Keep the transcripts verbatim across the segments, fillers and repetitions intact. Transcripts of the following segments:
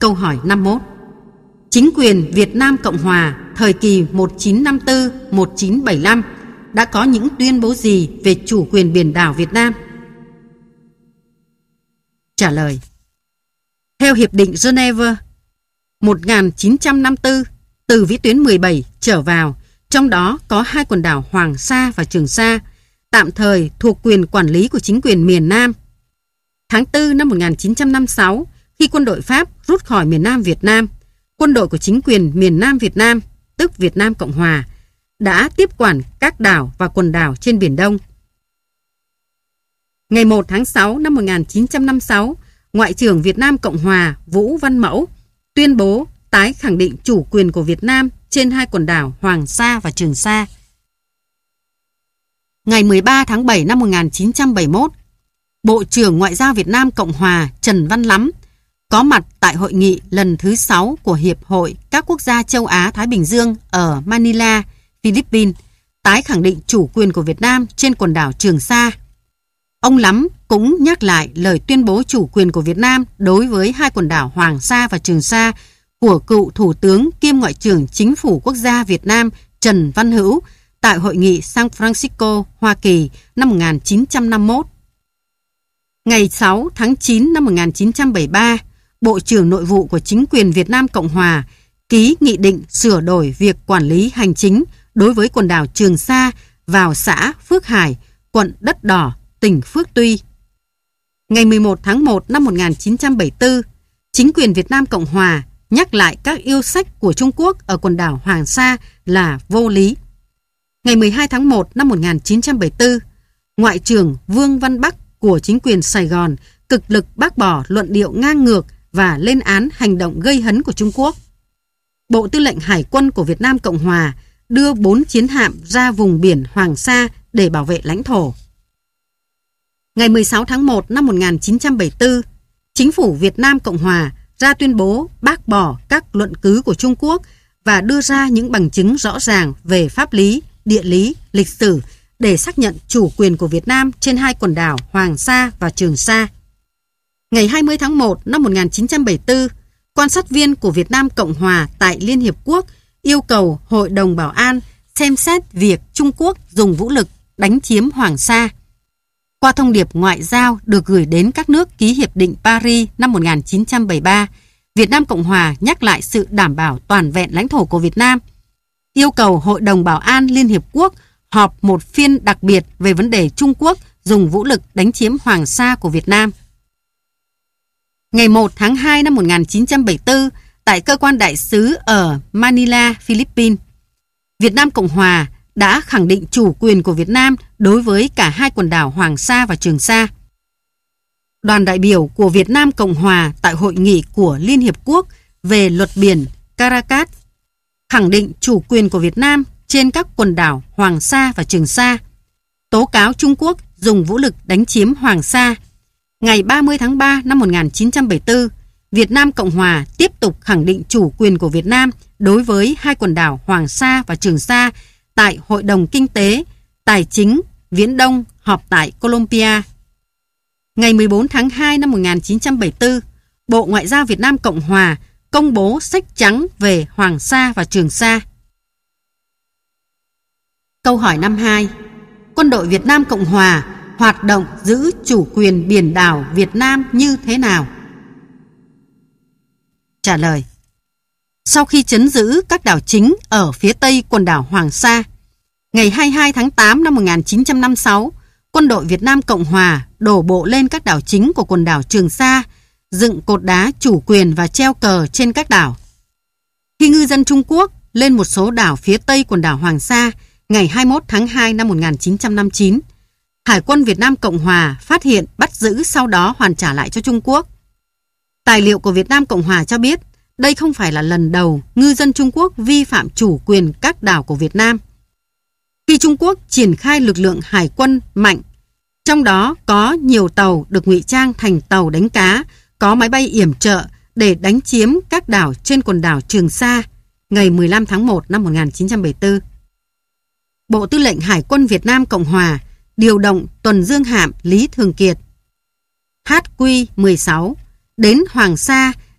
Câu hỏi năm mươi mốt. Chính quyền Việt Nam Cộng Hòa thời kỳ một nghìn chín trăm năm mươi tư đến một nghìn chín trăm bảy mươi lăm đã có những tuyên bố gì về chủ quyền biển đảo Việt Nam? Trả lời. Theo Hiệp định Geneva một nghìn chín trăm năm mươi tư, từ vĩ tuyến mười bảy trở vào, trong đó có hai quần đảo Hoàng Sa và Trường Sa, tạm thời thuộc quyền quản lý của chính quyền miền Nam. Tháng tư năm một nghìn chín trăm năm mươi sáu, khi quân đội Pháp rút khỏi miền Nam Việt Nam, quân đội của chính quyền miền Nam Việt Nam, tức Việt Nam Cộng Hòa, đã tiếp quản các đảo và quần đảo trên Biển Đông. Ngày một tháng sáu năm một nghìn chín trăm năm mươi sáu, Ngoại trưởng Việt Nam Cộng Hòa Vũ Văn Mẫu tuyên bố tái khẳng định chủ quyền của Việt Nam trên hai quần đảo Hoàng Sa và Trường Sa. Ngày mười ba tháng bảy năm một nghìn chín trăm bảy mươi mốt, Bộ trưởng Ngoại giao Việt Nam Cộng Hòa Trần Văn Lắm có mặt tại hội nghị lần thứ sáu của Hiệp hội các quốc gia châu Á-Thái Bình Dương ở Manila, Philippines, tái khẳng định chủ quyền của Việt Nam trên quần đảo Trường Sa. Ông Lắm cũng nhắc lại lời tuyên bố chủ quyền của Việt Nam đối với hai quần đảo Hoàng Sa và Trường Sa của cựu Thủ tướng kiêm Ngoại trưởng Chính phủ Quốc gia Việt Nam Trần Văn Hữu tại hội nghị San Francisco, Hoa Kỳ năm một nghìn chín trăm năm mươi mốt. Ngày sáu tháng chín năm một nghìn chín trăm bảy mươi ba, Bộ trưởng Nội vụ của chính quyền Việt Nam Cộng Hòa ký nghị định sửa đổi việc quản lý hành chính đối với quần đảo Trường Sa vào xã Phước Hải, quận Đất Đỏ, tỉnh Phước Tuy. Ngày mười một tháng một năm một nghìn chín trăm bảy mươi tư, chính quyền Việt Nam Cộng Hòa nhắc lại các yêu sách của Trung Quốc ở quần đảo Hoàng Sa là vô lý. Ngày mười hai tháng một năm một nghìn chín trăm bảy mươi tư, Ngoại trưởng Vương Văn Bắc của chính quyền Sài Gòn cực lực bác bỏ luận điệu ngang ngược và lên án hành động gây hấn của Trung Quốc. Bộ Tư lệnh Hải quân của Việt Nam Cộng Hòa đưa bốn chiến hạm ra vùng biển Hoàng Sa để bảo vệ lãnh thổ. Ngày mười sáu tháng một năm một nghìn chín trăm bảy mươi tư, Chính phủ Việt Nam Cộng Hòa ra tuyên bố bác bỏ các luận cứ của Trung Quốc và đưa ra những bằng chứng rõ ràng về pháp lý, địa lý, lịch sử để xác nhận chủ quyền của Việt Nam trên hai quần đảo Hoàng Sa và Trường Sa. Ngày hai mươi tháng một năm một nghìn chín trăm bảy mươi tư, quan sát viên của Việt Nam Cộng Hòa tại Liên Hiệp Quốc yêu cầu Hội đồng Bảo an xem xét việc Trung Quốc dùng vũ lực đánh chiếm Hoàng Sa. Qua thông điệp ngoại giao được gửi đến các nước ký Hiệp định Paris năm một nghìn chín trăm bảy mươi ba, Việt Nam Cộng Hòa nhắc lại sự đảm bảo toàn vẹn lãnh thổ của Việt Nam, yêu cầu Hội đồng Bảo an Liên Hiệp Quốc họp một phiên đặc biệt về vấn đề Trung Quốc dùng vũ lực đánh chiếm Hoàng Sa của Việt Nam. Ngày một tháng hai năm một nghìn chín trăm bảy mươi tư, tại cơ quan đại sứ ở Manila, Philippines, Việt Nam Cộng Hòa đã khẳng định chủ quyền của Việt Nam đối với cả hai quần đảo Hoàng Sa và Trường Sa. Đoàn đại biểu của Việt Nam Cộng Hòa tại hội nghị của Liên Hiệp Quốc về luật biển Caracas khẳng định chủ quyền của Việt Nam trên các quần đảo Hoàng Sa và Trường Sa, tố cáo Trung Quốc dùng vũ lực đánh chiếm Hoàng Sa. Ngày ba mươi tháng ba năm một nghìn chín trăm bảy mươi tư, Việt Nam Cộng Hòa tiếp tục khẳng định chủ quyền của Việt Nam đối với hai quần đảo Hoàng Sa và Trường Sa tại Hội đồng Kinh tế, Tài chính, Viễn Đông họp tại Colombia. Ngày mười bốn tháng hai năm một nghìn chín trăm bảy mươi tư, Bộ Ngoại giao Việt Nam Cộng Hòa công bố sách trắng về Hoàng Sa và Trường Sa. Câu hỏi năm mươi hai. Quân đội Việt Nam Cộng Hòa hoạt động giữ chủ quyền biển đảo Việt Nam như thế nào? Trả lời. Sau khi trấn giữ các đảo chính ở phía tây quần đảo Hoàng Sa, ngày hai mươi hai tháng tám năm một nghìn chín trăm năm mươi sáu, quân đội Việt Nam Cộng Hòa đổ bộ lên các đảo chính của quần đảo Trường Sa, dựng cột đá chủ quyền và treo cờ trên các đảo. Khi ngư dân Trung Quốc lên một số đảo phía tây quần đảo Hoàng Sa, ngày hai mươi mốt tháng hai năm một nghìn chín trăm năm mươi chín, Hải quân Việt Nam Cộng Hòa phát hiện, bắt giữ, sau đó hoàn trả lại cho Trung Quốc. Tài liệu của Việt Nam Cộng Hòa cho biết đây không phải là lần đầu ngư dân Trung Quốc vi phạm chủ quyền các đảo của Việt Nam. Khi Trung Quốc triển khai lực lượng hải quân mạnh, trong đó có nhiều tàu được ngụy trang thành tàu đánh cá, có máy bay yểm trợ để đánh chiếm các đảo trên quần đảo Trường Sa, ngày mười lăm tháng một năm một nghìn chín trăm bảy mươi tư. Bộ Tư lệnh Hải quân Việt Nam Cộng Hòa điều động tuần dương hạm Lý Thường Kiệt H Q mười sáu đến Hoàng Sa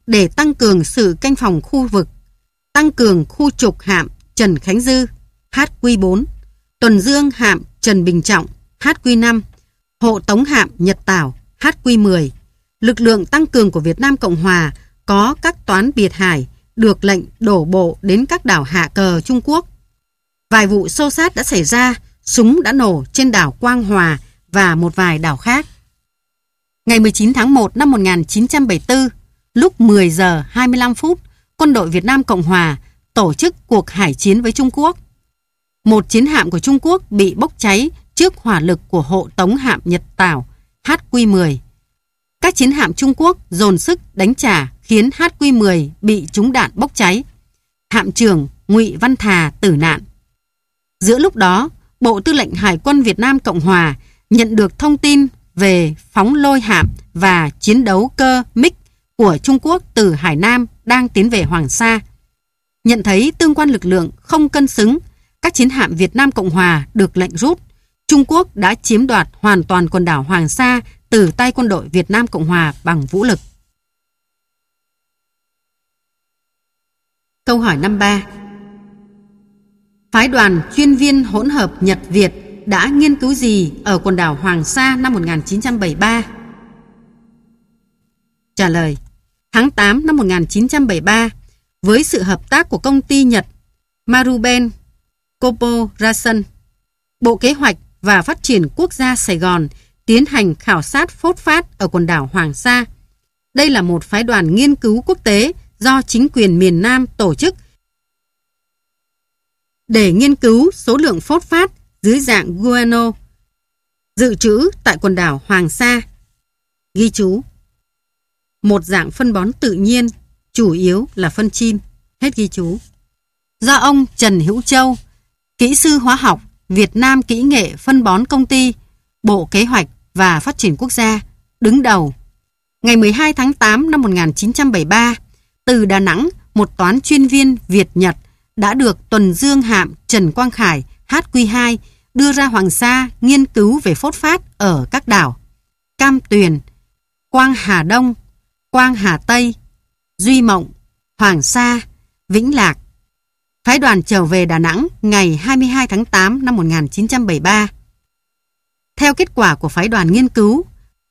để tăng cường sự canh phòng khu vực, tăng cường khu trục hạm Trần Khánh Dư H Q bốn, tuần dương hạm Trần Bình Trọng H Q năm, hộ tống hạm Nhật Tảo H Q mười. Lực lượng tăng cường của Việt Nam Cộng Hòa có các toán biệt hải được lệnh đổ bộ đến các đảo hạ cờ Trung Quốc. Vài vụ xô xát đã xảy ra, súng đã nổ trên đảo Quang Hòa và một vài đảo khác. Ngày mười chín tháng một năm một nghìn chín trăm bảy mươi tư, lúc mười giờ hai mươi lăm phút, quân đội Việt Nam Cộng Hòa tổ chức cuộc hải chiến với Trung Quốc. Một chiến hạm của Trung Quốc bị bốc cháy trước hỏa lực của hộ tống hạm Nhật Tảo H Q mười. Các chiến hạm Trung Quốc dồn sức đánh trả khiến H Q mười bị trúng đạn bốc cháy. Hạm trưởng Ngụy Văn Thà tử nạn. Giữa lúc đó, Bộ Tư lệnh Hải quân Việt Nam Cộng Hòa nhận được thông tin về phóng lôi hạm và chiến đấu cơ MiG của Trung Quốc từ Hải Nam đang tiến về Hoàng Sa. Nhận thấy tương quan lực lượng không cân xứng, các chiến hạm Việt Nam Cộng Hòa được lệnh rút. Trung Quốc đã chiếm đoạt hoàn toàn quần đảo Hoàng Sa từ tay quân đội Việt Nam Cộng Hòa bằng vũ lực. Câu hỏi năm ba. Phái đoàn chuyên viên hỗn hợp Nhật-Việt đã nghiên cứu gì ở quần đảo Hoàng Sa năm một nghìn chín trăm bảy mươi ba? Trả lời. Tháng tám năm một nghìn chín trăm bảy mươi ba, với sự hợp tác của công ty Nhật Maruben Corporation, Bộ Kế hoạch và Phát triển Quốc gia Sài Gòn tiến hành khảo sát phốt phát ở quần đảo Hoàng Sa. Đây là một phái đoàn nghiên cứu quốc tế do chính quyền miền Nam tổ chức để nghiên cứu số lượng phốt phát dưới dạng guano dự trữ tại quần đảo Hoàng Sa. Ghi chú: một dạng phân bón tự nhiên, chủ yếu là phân chim. Hết ghi chú. Do ông Trần Hữu Châu, kỹ sư hóa học, Việt Nam Kỹ nghệ phân bón công ty, Bộ Kế hoạch và Phát triển Quốc gia, đứng đầu. Ngày mười hai tháng tám năm một nghìn chín trăm bảy mươi ba, từ Đà Nẵng, một toán chuyên viên Việt-Nhật đã được tuần dương hạm Trần Quang Khải H Q hai đưa ra Hoàng Sa nghiên cứu về phốt phát ở các đảo Cam Tuyền, Quang Hà Đông, Quang Hà Tây, Duy Mộng, Hoàng Sa, Vĩnh Lạc. Phái đoàn trở về Đà Nẵng ngày hai mươi hai tháng tám năm một nghìn chín trăm bảy mươi ba. Theo kết quả của phái đoàn nghiên cứu,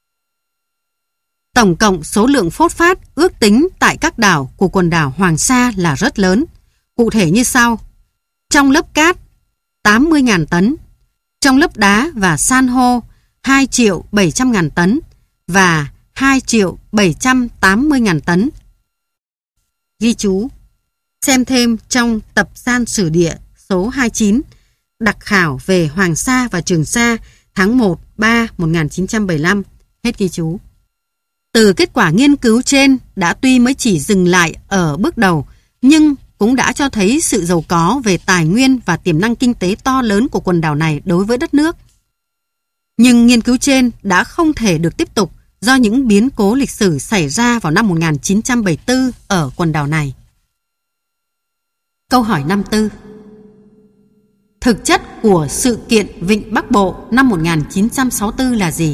tổng cộng số lượng phốt phát ước tính tại các đảo của quần đảo Hoàng Sa là rất lớn. Cụ thể như sau: trong lớp cát tám mươi nghìn tấn, trong lớp đá và san hô hai triệu bảy trăm nghìn tấn và hai triệu bảy trăm tám mươi nghìn tấn. Ghi chú: xem thêm trong tập san sử địa số hai mươi chín, đặc khảo về Hoàng Sa và Trường Sa tháng một đến ba năm một nghìn chín trăm bảy mươi lăm. Hết ghi chú. Từ kết quả nghiên cứu trên đã tuy mới chỉ dừng lại ở bước đầu, nhưng cũng đã cho thấy sự giàu có về tài nguyên và tiềm năng kinh tế to lớn của quần đảo này đối với đất nước. Nhưng nghiên cứu trên đã không thể được tiếp tục do những biến cố lịch sử xảy ra vào năm một nghìn chín trăm bảy mươi tư ở quần đảo này. Câu hỏi năm tư. Thực chất của sự kiện Vịnh Bắc Bộ năm một nghìn chín trăm sáu mươi tư là gì?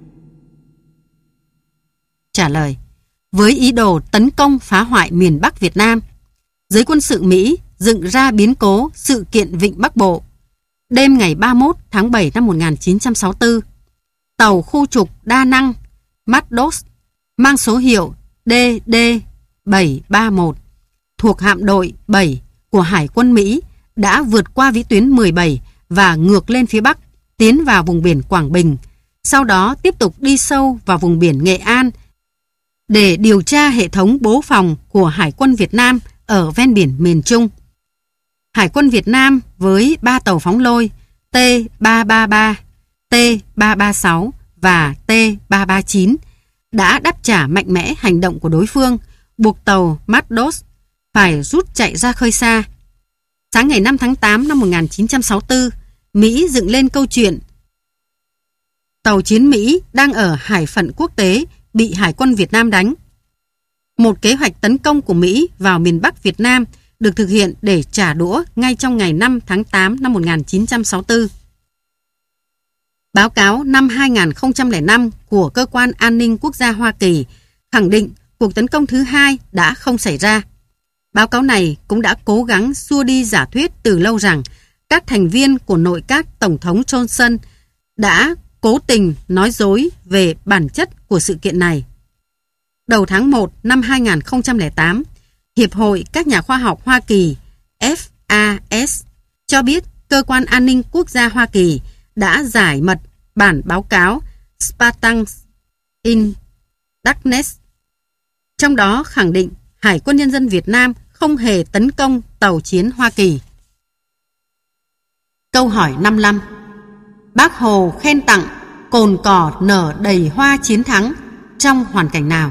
Trả lời. Với ý đồ tấn công phá hoại miền Bắc Việt Nam, giới quân sự Mỹ dựng ra biến cố sự kiện Vịnh Bắc Bộ. Đêm ngày ba mươi mốt tháng bảy năm một nghìn chín trăm sáu mươi tư, tàu khu trục đa năng Maddos mang số hiệu D D bảy ba mốt thuộc hạm đội bảy của Hải quân Mỹ đã vượt qua vĩ tuyến mười bảy và ngược lên phía Bắc, tiến vào vùng biển Quảng Bình, sau đó tiếp tục đi sâu vào vùng biển Nghệ An để điều tra hệ thống bố phòng của Hải quân Việt Nam ở ven biển miền Trung. Hải quân Việt Nam với ba tàu phóng lôi T ba ba ba, T ba ba sáu và T ba ba chín đã đáp trả mạnh mẽ hành động của đối phương, buộc tàu Maddos phải rút chạy ra khơi xa. Sáng ngày năm tháng tám năm một nghìn chín trăm sáu mươi tư, Mỹ dựng lên câu chuyện tàu chiến Mỹ đang ở hải phận quốc tế bị Hải quân Việt Nam đánh. Một kế hoạch tấn công của Mỹ vào miền Bắc Việt Nam được thực hiện để trả đũa ngay trong ngày năm tháng tám năm một nghìn chín trăm sáu mươi tư. Báo cáo năm hai nghìn không trăm lẻ năm của Cơ quan An ninh Quốc gia Hoa Kỳ khẳng định cuộc tấn công thứ hai đã không xảy ra. Báo cáo này cũng đã cố gắng xua đi giả thuyết từ lâu rằng các thành viên của nội các Tổng thống Johnson đã cố tình nói dối về bản chất của sự kiện này. Đầu tháng một năm hai nghìn không trăm lẻ tám, Hiệp hội các nhà khoa học Hoa Kỳ F A S cho biết Cơ quan An ninh Quốc gia Hoa Kỳ đã giải mật bản báo cáo Spartans in Darkness, trong đó khẳng định Hải quân Nhân dân Việt Nam không hề tấn công tàu chiến Hoa Kỳ. Câu hỏi năm mươi lăm. Bác Hồ khen tặng cồn cỏ nở đầy hoa chiến thắng trong hoàn cảnh nào?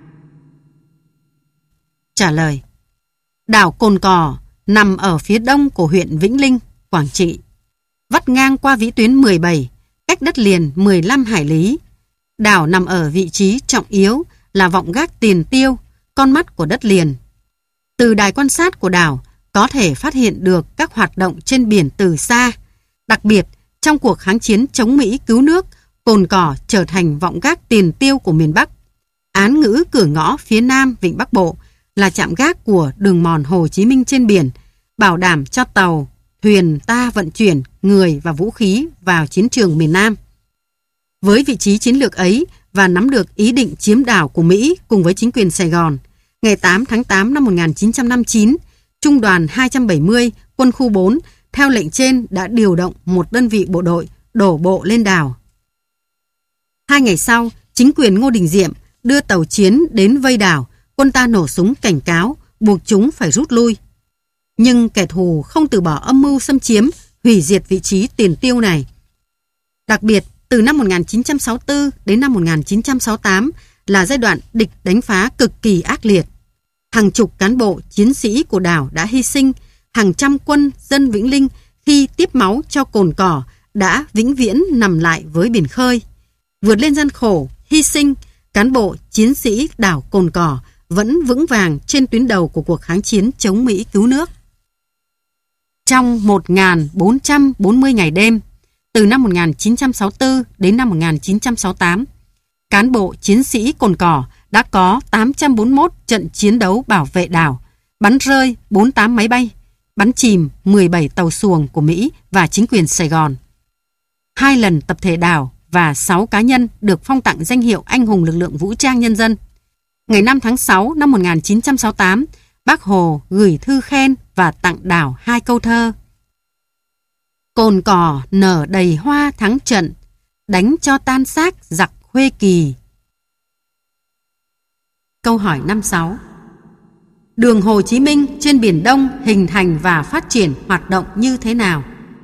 Trả lời. Đảo Cồn Cỏ nằm ở phía đông của huyện Vĩnh Linh, Quảng Trị, vắt ngang qua vĩ tuyến mười bảy, cách đất liền mười lăm hải lý. Đảo nằm ở vị trí trọng yếu là vọng gác tiền tiêu, con mắt của đất liền. Từ đài quan sát của đảo có thể phát hiện được các hoạt động trên biển từ xa. Đặc biệt, trong cuộc kháng chiến chống Mỹ cứu nước, Cồn Cỏ trở thành vọng gác tiền tiêu của miền Bắc. Án ngữ cửa ngõ phía nam Vịnh Bắc Bộ là trạm gác của đường mòn Hồ Chí Minh trên biển, bảo đảm cho tàu, thuyền ta vận chuyển người và vũ khí vào chiến trường miền Nam. Với vị trí chiến lược ấy và nắm được ý định chiếm đảo của Mỹ cùng với chính quyền Sài Gòn, ngày tám tháng tám năm một nghìn chín trăm năm mươi chín, Trung đoàn hai trăm bảy mươi, Quân khu bốn, theo lệnh trên đã điều động một đơn vị bộ đội đổ bộ lên đảo. Hai ngày sau, chính quyền Ngô Đình Diệm đưa tàu chiến đến vây đảo, quân ta nổ súng cảnh cáo, buộc chúng phải rút lui. Nhưng kẻ thù không từ bỏ âm mưu xâm chiếm, hủy diệt vị trí tiền tiêu này. Đặc biệt, từ năm một nghìn chín trăm sáu mươi tư đến năm một nghìn chín trăm sáu mươi tám là giai đoạn địch đánh phá cực kỳ ác liệt. Hàng chục cán bộ, chiến sĩ của đảo đã hy sinh, hàng trăm quân dân Vĩnh Linh khi tiếp máu cho Cồn Cỏ đã vĩnh viễn nằm lại với biển khơi. Vượt lên gian khổ, hy sinh, cán bộ, chiến sĩ đảo Cồn Cỏ vẫn vững vàng trên tuyến đầu của cuộc kháng chiến chống Mỹ cứu nước. Trong một nghìn bốn trăm bốn mươi ngày đêm, từ năm một nghìn chín trăm sáu mươi tư đến năm một nghìn chín trăm sáu mươi tám, cán bộ chiến sĩ Cồn Cỏ đã có tám trăm bốn mươi mốt trận chiến đấu bảo vệ đảo, bắn rơi bốn mươi tám máy bay, bắn chìm mười bảy tàu xuồng của Mỹ và chính quyền Sài Gòn. Hai lần tập thể đảo và sáu cá nhân được phong tặng danh hiệu Anh hùng lực lượng vũ trang nhân dân. Ngày năm tháng sáu năm một nghìn chín trăm sáu mươi tám, Bác Hồ gửi thư khen và tặng đảo hai câu thơ. Cồn Cỏ nở đầy hoa thắng trận, đánh cho tan xác giặc Khuê Kỳ. Câu hỏi năm mươi sáu. Đường Hồ Chí Minh trên Biển Đông hình thành và phát triển hoạt động như thế nào?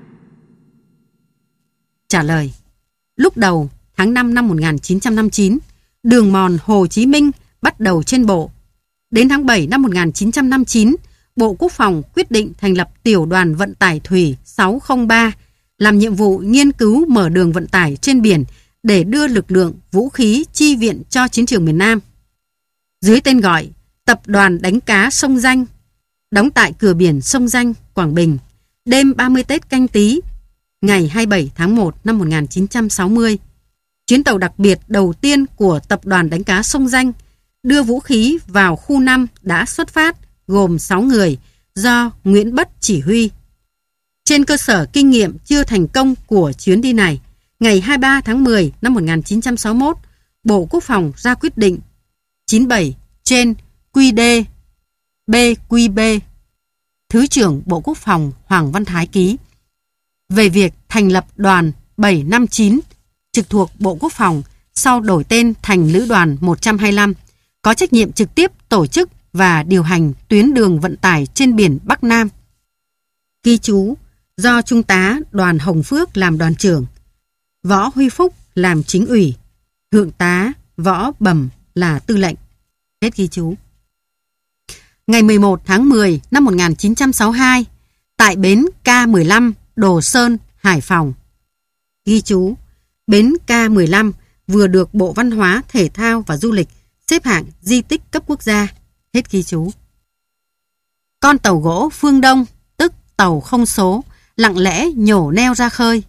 Trả lời. Lúc đầu, tháng năm năm một nghìn chín trăm năm mươi chín, đường mòn Hồ Chí Minh bắt đầu trên bộ. Đến tháng bảy năm một nghìn chín trăm năm mươi chín, Bộ Quốc phòng quyết định thành lập Tiểu đoàn Vận tải Thủy sáu không ba, làm nhiệm vụ nghiên cứu mở đường vận tải trên biển để đưa lực lượng vũ khí chi viện cho chiến trường miền Nam. Dưới tên gọi Tập đoàn Đánh cá Sông Danh, đóng tại cửa biển Sông Danh, Quảng Bình, đêm ba mươi Tết Canh Tý, ngày hai mươi bảy tháng một năm một nghìn chín trăm sáu mươi. Chuyến tàu đặc biệt đầu tiên của Tập đoàn Đánh cá Sông Danh đưa vũ khí vào khu năm đã xuất phát, gồm sáu người, do Nguyễn Bất chỉ huy. Trên cơ sở kinh nghiệm chưa thành công của chuyến đi này, ngày hai mươi ba tháng mười năm một nghìn chín trăm sáu mươi mốt, Bộ Quốc phòng ra quyết định chín mươi bảy trên quy đê bê quy bê, Thứ trưởng Bộ Quốc phòng Hoàng Văn Thái ký, về việc thành lập đoàn bảy năm chín trực thuộc Bộ Quốc phòng, sau đổi tên thành Lữ đoàn một trăm hai mươi lăm, có trách nhiệm trực tiếp tổ chức và điều hành tuyến đường vận tải trên biển Bắc Nam. Ghi chú, do Trung tá Đoàn Hồng Phước làm đoàn trưởng, Võ Huy Phúc làm chính ủy, Thượng tá Võ Bẩm là tư lệnh. Hết ghi chú. Ngày mười một tháng mười năm một nghìn chín trăm sáu mươi hai, tại bến K mười lăm Đồ Sơn, Hải Phòng. Ghi chú, bến K mười lăm vừa được Bộ Văn hóa, Thể thao và Du lịch xếp hạng di tích cấp quốc gia. Hết ghi chú. Con tàu gỗ Phương Đông, tức tàu không số, lặng lẽ nhổ neo ra khơi.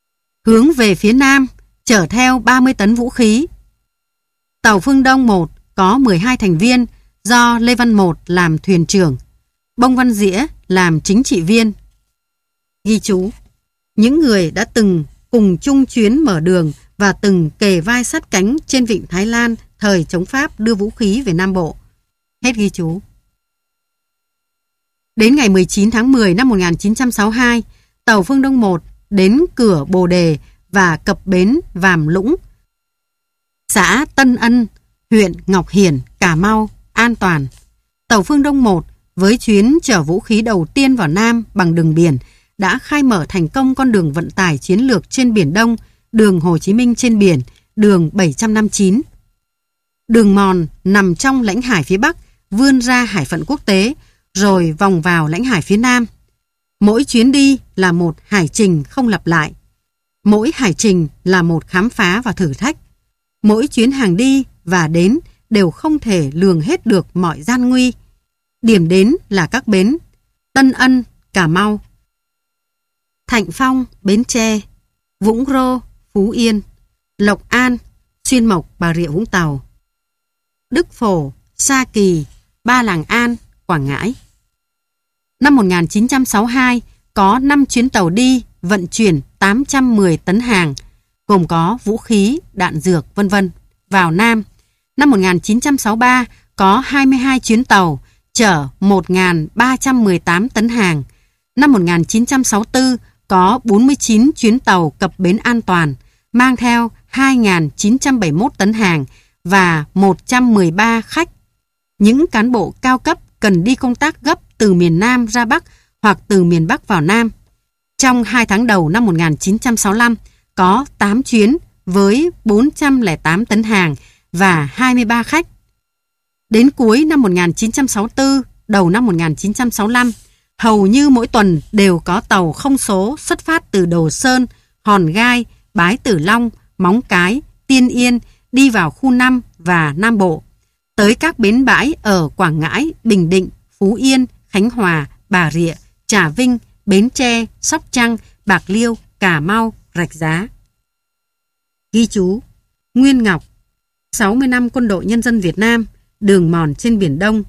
Hướng về phía nam, chở theo ba mươi tấn vũ khí. Tàu Phương Đông một có mười hai thành viên do Lê Văn Một làm thuyền trưởng, Bông Văn Dĩa làm chính trị viên. Ghi chú: những người đã từng cùng chung chuyến mở đường và từng kề vai sát cánh trên vịnh Thái Lan thời chống Pháp đưa vũ khí về Nam Bộ. Hết ghi chú. Đến ngày mười chín tháng mười năm một nghìn chín trăm sáu mươi hai, tàu Phương Đông một đến cửa Bồ Đề và cập bến Vàm Lũng, xã Tân Ân, huyện Ngọc Hiển, Cà Mau, an toàn. Tàu Phương Đông một với chuyến chở vũ khí đầu tiên vào Nam bằng đường biển đã khai mở thành công con đường vận tải chiến lược trên Biển Đông, đường Hồ Chí Minh trên biển, đường bảy trăm năm mươi chín. Đường mòn nằm trong lãnh hải phía Bắc, vươn ra hải phận quốc tế, rồi vòng vào lãnh hải phía Nam. Mỗi chuyến đi là một hải trình không lặp lại. Mỗi hải trình là một khám phá và thử thách. Mỗi chuyến hàng đi và đến đều không thể lường hết được mọi gian nguy. Điểm đến là các bến Tân Ân, Cà Mau, Thạnh Phong, Bến Tre, Vũng Rô, Phú Yên, Lộc An, Xuyên Mộc, Bà Rịa Vũng Tàu, Đức Phổ, Sa Kỳ, Ba Làng An, Quảng Ngãi. Năm một nghìn chín trăm sáu mươi hai, có năm chuyến tàu đi vận chuyển tám trăm mười tấn hàng, gồm có vũ khí, đạn dược, vân vân vào Nam. Năm một nghìn chín trăm sáu mươi ba, có hai mươi hai chuyến tàu chở một nghìn ba trăm mười tám tấn hàng. Năm một nghìn chín trăm sáu mươi tư, có bốn mươi chín chuyến tàu cập bến an toàn, mang theo hai nghìn chín trăm bảy mươi mốt tấn hàng và một trăm mười ba khách. Những cán bộ cao cấp cần đi công tác gấp từ miền Nam ra Bắc hoặc từ miền Bắc vào Nam. Trong hai tháng đầu năm một nghìn chín trăm sáu mươi lăm, có tám chuyến với bốn trăm lẻ tám tấn hàng và hai mươi ba khách. Đến cuối năm một nghìn chín trăm sáu mươi tư, đầu năm một nghìn chín trăm sáu mươi lăm, hầu như mỗi tuần đều có tàu không số xuất phát từ Đồ Sơn, Hòn Gai, Bái Tử Long, Móng Cái, Tiên Yên đi vào khu năm và Nam Bộ, tới các bến bãi ở Quảng Ngãi, Bình Định, Phú Yên, Khánh Hòa, Bà Rịa, Trà Vinh, Bến Tre, Sóc Trăng, Bạc Liêu, Cà Mau, Rạch Giá. Ghi chú: Nguyên Ngọc, sáu mươi năm Quân đội Nhân dân Việt Nam, đường mòn trên Biển Đông.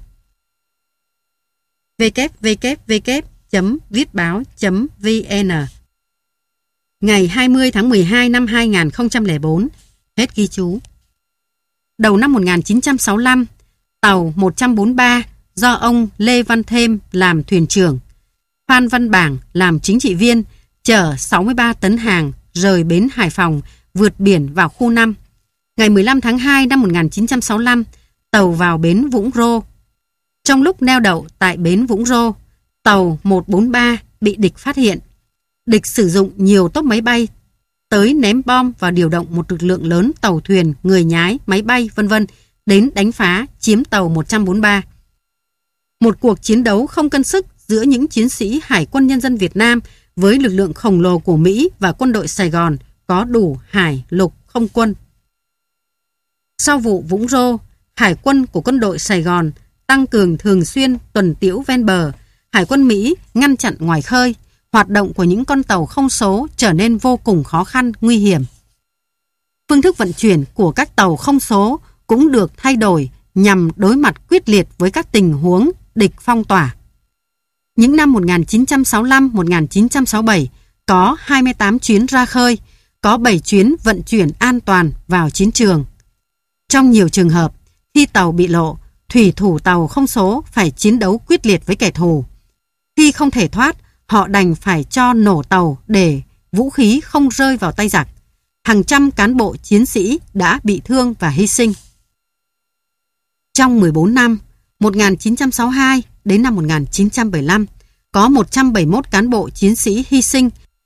w w w chấm viết báo chấm v n. Ngày hai mươi tháng mười hai năm hai nghìn không trăm lẻ bốn. Hết ghi chú. Đầu năm một nghìn chín trăm sáu mươi lăm, tàu một trăm bốn mươi ba do ông Lê Văn Thêm làm thuyền trưởng, Phan Văn Bảng làm chính trị viên, chở sáu mươi ba tấn hàng rời bến Hải Phòng, vượt biển vào khu năm. Ngày mười lăm tháng hai năm một nghìn chín trăm sáu mươi lăm, tàu vào bến Vũng Rô. Trong lúc neo đậu tại bến Vũng Rô, tàu một bốn ba bị địch phát hiện. Địch sử dụng nhiều tốp máy bay tới ném bom và điều động một lực lượng lớn tàu thuyền, người nhái, máy bay, vân vân đến đánh phá, chiếm tàu một trăm bốn mươi ba. Một cuộc chiến đấu không cân sức giữa những chiến sĩ Hải quân Nhân dân Việt Nam với lực lượng khổng lồ của Mỹ và quân đội Sài Gòn có đủ hải, lục, không quân. Sau vụ Vũng Rô, Hải quân của quân đội Sài Gòn tăng cường thường xuyên tuần tiễu ven bờ. Hải quân Mỹ ngăn chặn ngoài khơi. Hoạt động của những con tàu không số trở nên vô cùng khó khăn, nguy hiểm. Phương thức vận chuyển của các tàu không số cũng được thay đổi nhằm đối mặt quyết liệt với các tình huống địch phong tỏa. Những năm một nghìn chín trăm sáu mươi lăm đến một nghìn chín trăm sáu mươi bảy có hai mươi tám chuyến ra khơi, có bảy chuyến vận chuyển an toàn vào chiến trường. Trong nhiều trường hợp, khi tàu bị lộ, thủy thủ tàu không số phải chiến đấu quyết liệt với kẻ thù. Khi không thể thoát, họ đành phải cho nổ tàu để vũ khí không rơi vào tay giặc. Hàng trăm cán bộ chiến sĩ đã bị thương và hy sinh. Trong mười bốn năm, một nghìn chín trăm sáu mươi hai đến năm một nghìn chín trăm bảy mươi lăm, có một trăm bảy mươi mốt cán bộ chiến sĩ hy sinh,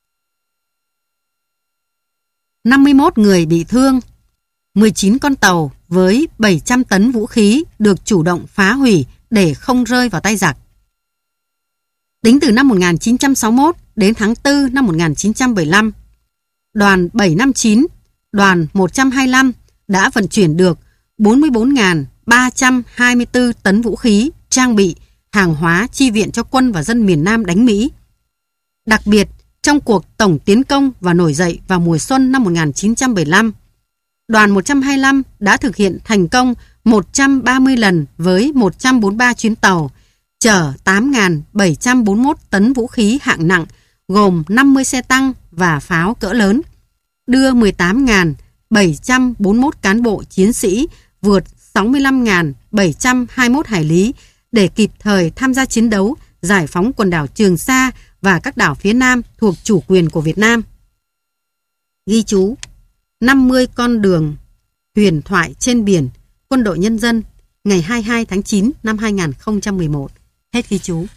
năm mươi mốt người bị thương, mười chín con tàu với bảy trăm tấn vũ khí được chủ động phá hủy để không rơi vào tay giặc. Tính từ năm một nghìn chín trăm sáu mươi mốt đến tháng tư năm một nghìn chín trăm bảy mươi lăm, đoàn bảy năm chín, đoàn một trăm hai mươi lăm đã vận chuyển được bốn mươi bốn nghìn ba trăm hai mươi tư tấn vũ khí, trang bị, hàng hóa chi viện cho quân và dân miền Nam đánh Mỹ. Đặc biệt, trong cuộc tổng tiến công và nổi dậy vào mùa xuân năm một nghìn chín trăm bảy mươi lăm, đoàn một trăm hai mươi lăm đã thực hiện thành công một trăm ba mươi lần với một trăm bốn mươi ba chuyến tàu, chở tám nghìn bảy trăm bốn mươi mốt tấn vũ khí hạng nặng, gồm năm mươi xe tăng và pháo cỡ lớn, đưa mười tám nghìn bảy trăm bốn mươi mốt cán bộ chiến sĩ vượt sáu mươi lăm nghìn bảy trăm hai mươi mốt hải lý để kịp thời tham gia chiến đấu giải phóng quần đảo Trường Sa và các đảo phía Nam thuộc chủ quyền của Việt Nam. Ghi chú: năm mươi con đường huyền thoại trên biển, Quân đội Nhân dân, ngày hai mươi hai tháng chín năm hai nghìn không trăm mười một. Hết ghi chú.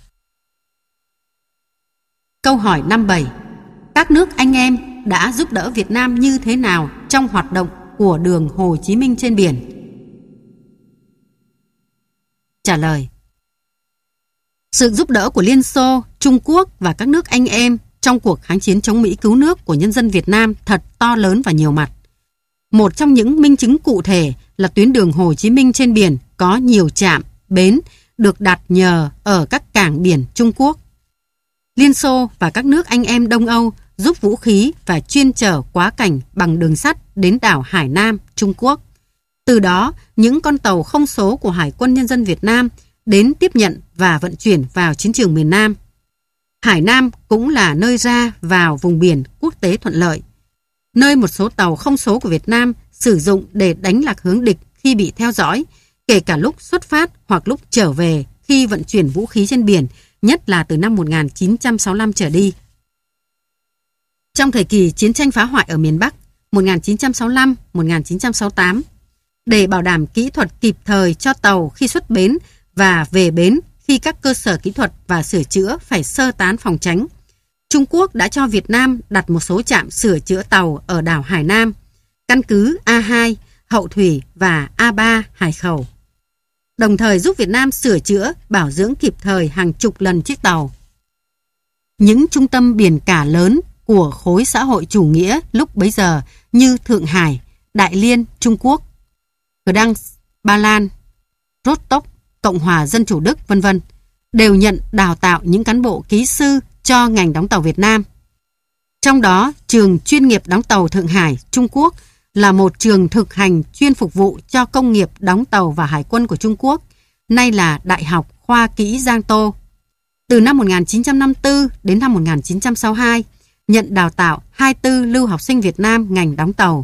Câu hỏi năm bảy. Các nước anh em đã giúp đỡ Việt Nam như thế nào trong hoạt động của đường Hồ Chí Minh trên biển? Trả lời: sự giúp đỡ của Liên Xô, Trung Quốc và các nước anh em trong cuộc kháng chiến chống Mỹ cứu nước của nhân dân Việt Nam thật to lớn và nhiều mặt. Một trong những minh chứng cụ thể là tuyến đường Hồ Chí Minh trên biển có nhiều trạm, bến được đặt nhờ ở các cảng biển Trung Quốc. Liên Xô và các nước anh em Đông Âu giúp vũ khí và chuyên chở quá cảnh bằng đường sắt đến đảo Hải Nam, Trung Quốc. Từ đó, những con tàu không số của Hải quân Nhân dân Việt Nam đến tiếp nhận và vận chuyển vào chiến trường miền Nam. Hải Nam cũng là nơi ra vào vùng biển quốc tế thuận lợi, nơi một số tàu không số của Việt Nam sử dụng để đánh lạc hướng địch khi bị theo dõi, kể cả lúc xuất phát hoặc lúc trở về khi vận chuyển vũ khí trên biển, nhất là từ năm một nghìn chín trăm sáu mươi lăm trở đi. Trong thời kỳ chiến tranh phá hoại ở miền Bắc một nghìn chín trăm sáu mươi lăm đến một nghìn chín trăm sáu mươi tám, để bảo đảm kỹ thuật kịp thời cho tàu khi xuất bến và về bến khi các cơ sở kỹ thuật và sửa chữa phải sơ tán phòng tránh, Trung Quốc đã cho Việt Nam đặt một số trạm sửa chữa tàu ở đảo Hải Nam, căn cứ A hai, Hậu Thủy và A ba Hải Khẩu, đồng thời giúp Việt Nam sửa chữa, bảo dưỡng kịp thời hàng chục lần chiếc tàu. Những trung tâm biển cả lớn của khối xã hội chủ nghĩa lúc bấy giờ như Thượng Hải, Đại Liên, Trung Quốc, Gdansk, Ba Lan, Rostov, Cộng hòa Dân chủ Đức, vân vân đều nhận đào tạo những cán bộ kỹ sư cho ngành đóng tàu Việt Nam. Trong đó, trường chuyên nghiệp đóng tàu Thượng Hải, Trung Quốc là một trường thực hành chuyên phục vụ cho công nghiệp đóng tàu và hải quân của Trung Quốc, nay là Đại học Khoa Kỹ Giang Tô. Từ năm một nghìn chín trăm năm mươi tư đến năm một nghìn chín trăm sáu mươi hai, nhận đào tạo hai mươi tư lưu học sinh Việt Nam ngành đóng tàu.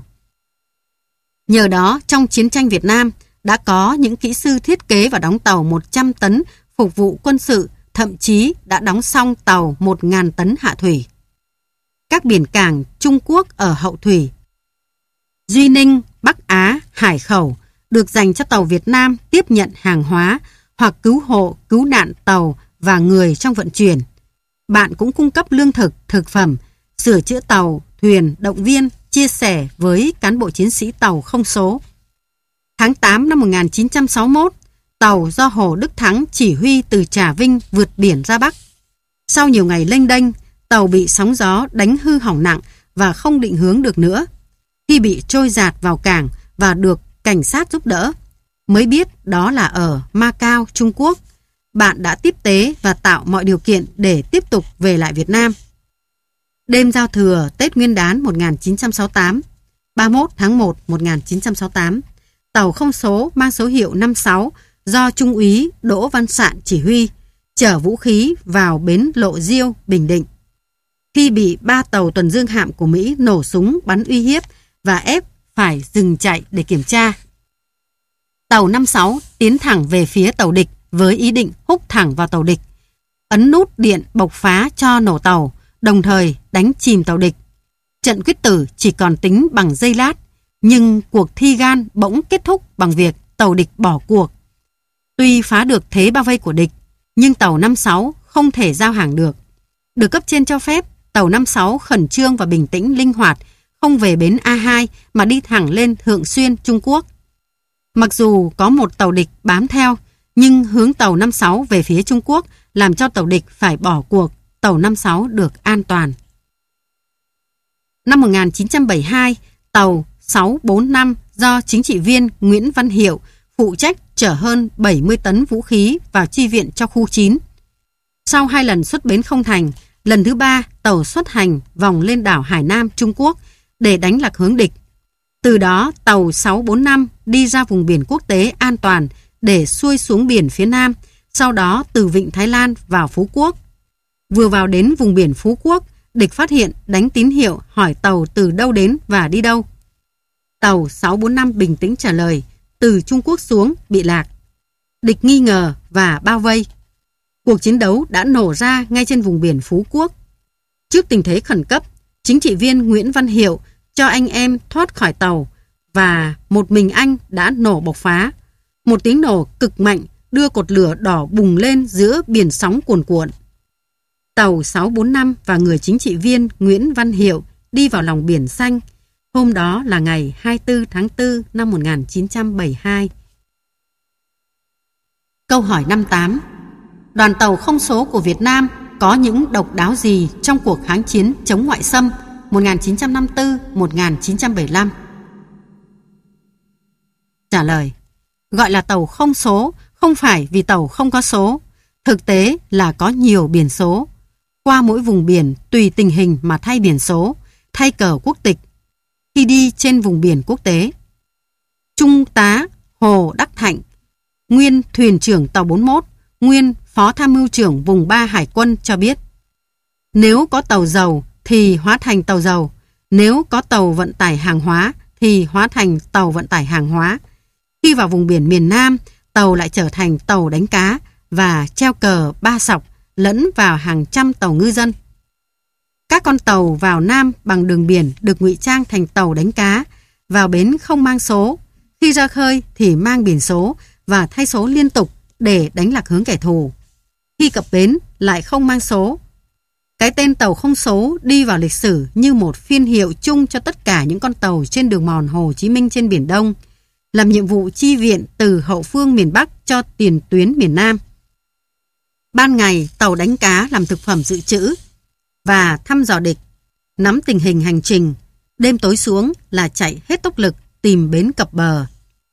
Nhờ đó, trong chiến tranh Việt Nam đã có những kỹ sư thiết kế và đóng tàu một trăm tấn phục vụ quân sự, thậm chí đã đóng xong tàu một nghìn tấn hạ thủy. Các biển cảng Trung Quốc ở Hậu Thủy, Duy Ninh, Bắc Á, Hải Khẩu được dành cho tàu Việt Nam tiếp nhận hàng hóa hoặc cứu hộ, cứu nạn tàu và người trong vận chuyển. Bạn cũng cung cấp lương thực, thực phẩm, sửa chữa tàu, thuyền, động viên, chia sẻ với cán bộ chiến sĩ tàu không số. Tháng tám năm một nghìn chín trăm sáu mươi mốt, tàu do Hồ Đức Thắng chỉ huy từ Trà Vinh vượt biển ra Bắc. Sau nhiều ngày lênh đênh, tàu bị sóng gió đánh hư hỏng nặng và không định hướng được nữa. Khi bị trôi dạt vào cảng và được cảnh sát giúp đỡ, mới biết đó là ở Macau, Trung Quốc, bạn đã tiếp tế và tạo mọi điều kiện để tiếp tục về lại Việt Nam. Đêm giao thừa Tết Nguyên đán một nghìn chín trăm sáu mươi tám, ba mươi mốt tháng một một nghìn chín trăm sáu mươi tám, tàu không số mang số hiệu năm sáu do Trung úy Đỗ Văn Sạn chỉ huy, chở vũ khí vào bến Lộ Diêu, Bình Định. Khi bị ba tàu tuần dương hạm của Mỹ nổ súng bắn uy hiếp và ép phải dừng chạy để kiểm tra, tàu năm sáu tiến thẳng về phía tàu địch với ý định húc thẳng vào tàu địch, ấn nút điện bộc phá cho nổ tàu, đồng thời đánh chìm tàu địch. Trận quyết tử chỉ còn tính bằng giây lát, nhưng cuộc thi gan bỗng kết thúc bằng việc tàu địch bỏ cuộc. Tuy phá được thế bao vây của địch, nhưng tàu năm sáu không thể giao hàng được. Được cấp trên cho phép, tàu năm sáu khẩn trương và bình tĩnh linh hoạt, không về bến A hai mà đi thẳng lên Thượng Xuyên, Trung Quốc. Mặc dù có một tàu địch bám theo, nhưng hướng tàu năm sáu về phía Trung Quốc làm cho tàu địch phải bỏ cuộc, tàu năm sáu được an toàn. Năm một nghìn chín trăm bảy mươi hai, tàu sáu bốn năm do chính trị viên Nguyễn Văn Hiệu phụ trách chở hơn bảy mươi tấn vũ khí vào chi viện cho khu chín. Sau hai lần xuất bến không thành, lần thứ ba tàu xuất hành vòng lên đảo Hải Nam, Trung Quốc để đánh lạc hướng địch. Từ đó, tàu sáu bốn năm đi ra vùng biển quốc tế an toàn để xuôi xuống biển phía Nam, sau đó từ Vịnh Thái Lan vào Phú Quốc. Vừa vào đến vùng biển Phú Quốc, địch phát hiện, đánh tín hiệu hỏi tàu từ đâu đến và đi đâu. Tàu sáu bốn năm bình tĩnh trả lời, từ Trung Quốc xuống, bị lạc. Địch nghi ngờ và bao vây. Cuộc chiến đấu đã nổ ra ngay trên vùng biển Phú Quốc. Trước tình thế khẩn cấp, chính trị viên Nguyễn Văn Hiệu cho anh em thoát khỏi tàu và một mình anh đã nổ bộc phá. Một tiếng nổ cực mạnh đưa cột lửa đỏ bùng lên giữa biển sóng cuồn cuộn. Tàu sáu bốn năm và người chính trị viên Nguyễn Văn Hiệu đi vào lòng biển xanh. Hôm đó là ngày hai mươi tư tháng tư năm một nghìn chín trăm bảy mươi hai. Câu hỏi năm tám. Đoàn tàu không số của Việt Nam có những độc đáo gì trong cuộc kháng chiến chống ngoại xâm một nghìn chín trăm năm mươi tư đến một nghìn chín trăm bảy mươi lăm? Trả lời. Gọi là tàu không số không phải vì tàu không có số. Thực tế là có nhiều biển số. Qua mỗi vùng biển tùy tình hình mà thay biển số, thay cờ quốc tịch. Khi đi trên vùng biển quốc tế, Trung tá Hồ Đắc Thạnh, nguyên thuyền trưởng tàu bốn mốt, nguyên phó tham mưu trưởng vùng ba Hải quân cho biết, nếu có tàu dầu thì hóa thành tàu dầu, nếu có tàu vận tải hàng hóa thì hóa thành tàu vận tải hàng hóa. Khi vào vùng biển miền Nam, tàu lại trở thành tàu đánh cá và treo cờ ba sọc lẫn vào hàng trăm tàu ngư dân. Các con tàu vào Nam bằng đường biển được ngụy trang thành tàu đánh cá, vào bến không mang số, khi ra khơi thì mang biển số và thay số liên tục để đánh lạc hướng kẻ thù. Khi cập bến lại không mang số. Cái tên tàu không số đi vào lịch sử như một phiên hiệu chung cho tất cả những con tàu trên đường mòn Hồ Chí Minh trên Biển Đông, làm nhiệm vụ chi viện từ hậu phương miền Bắc cho tiền tuyến miền Nam. Ban ngày, tàu đánh cá làm thực phẩm dự trữ và thăm dò địch, nắm tình hình hành trình. Đêm tối xuống là chạy hết tốc lực tìm bến cập bờ.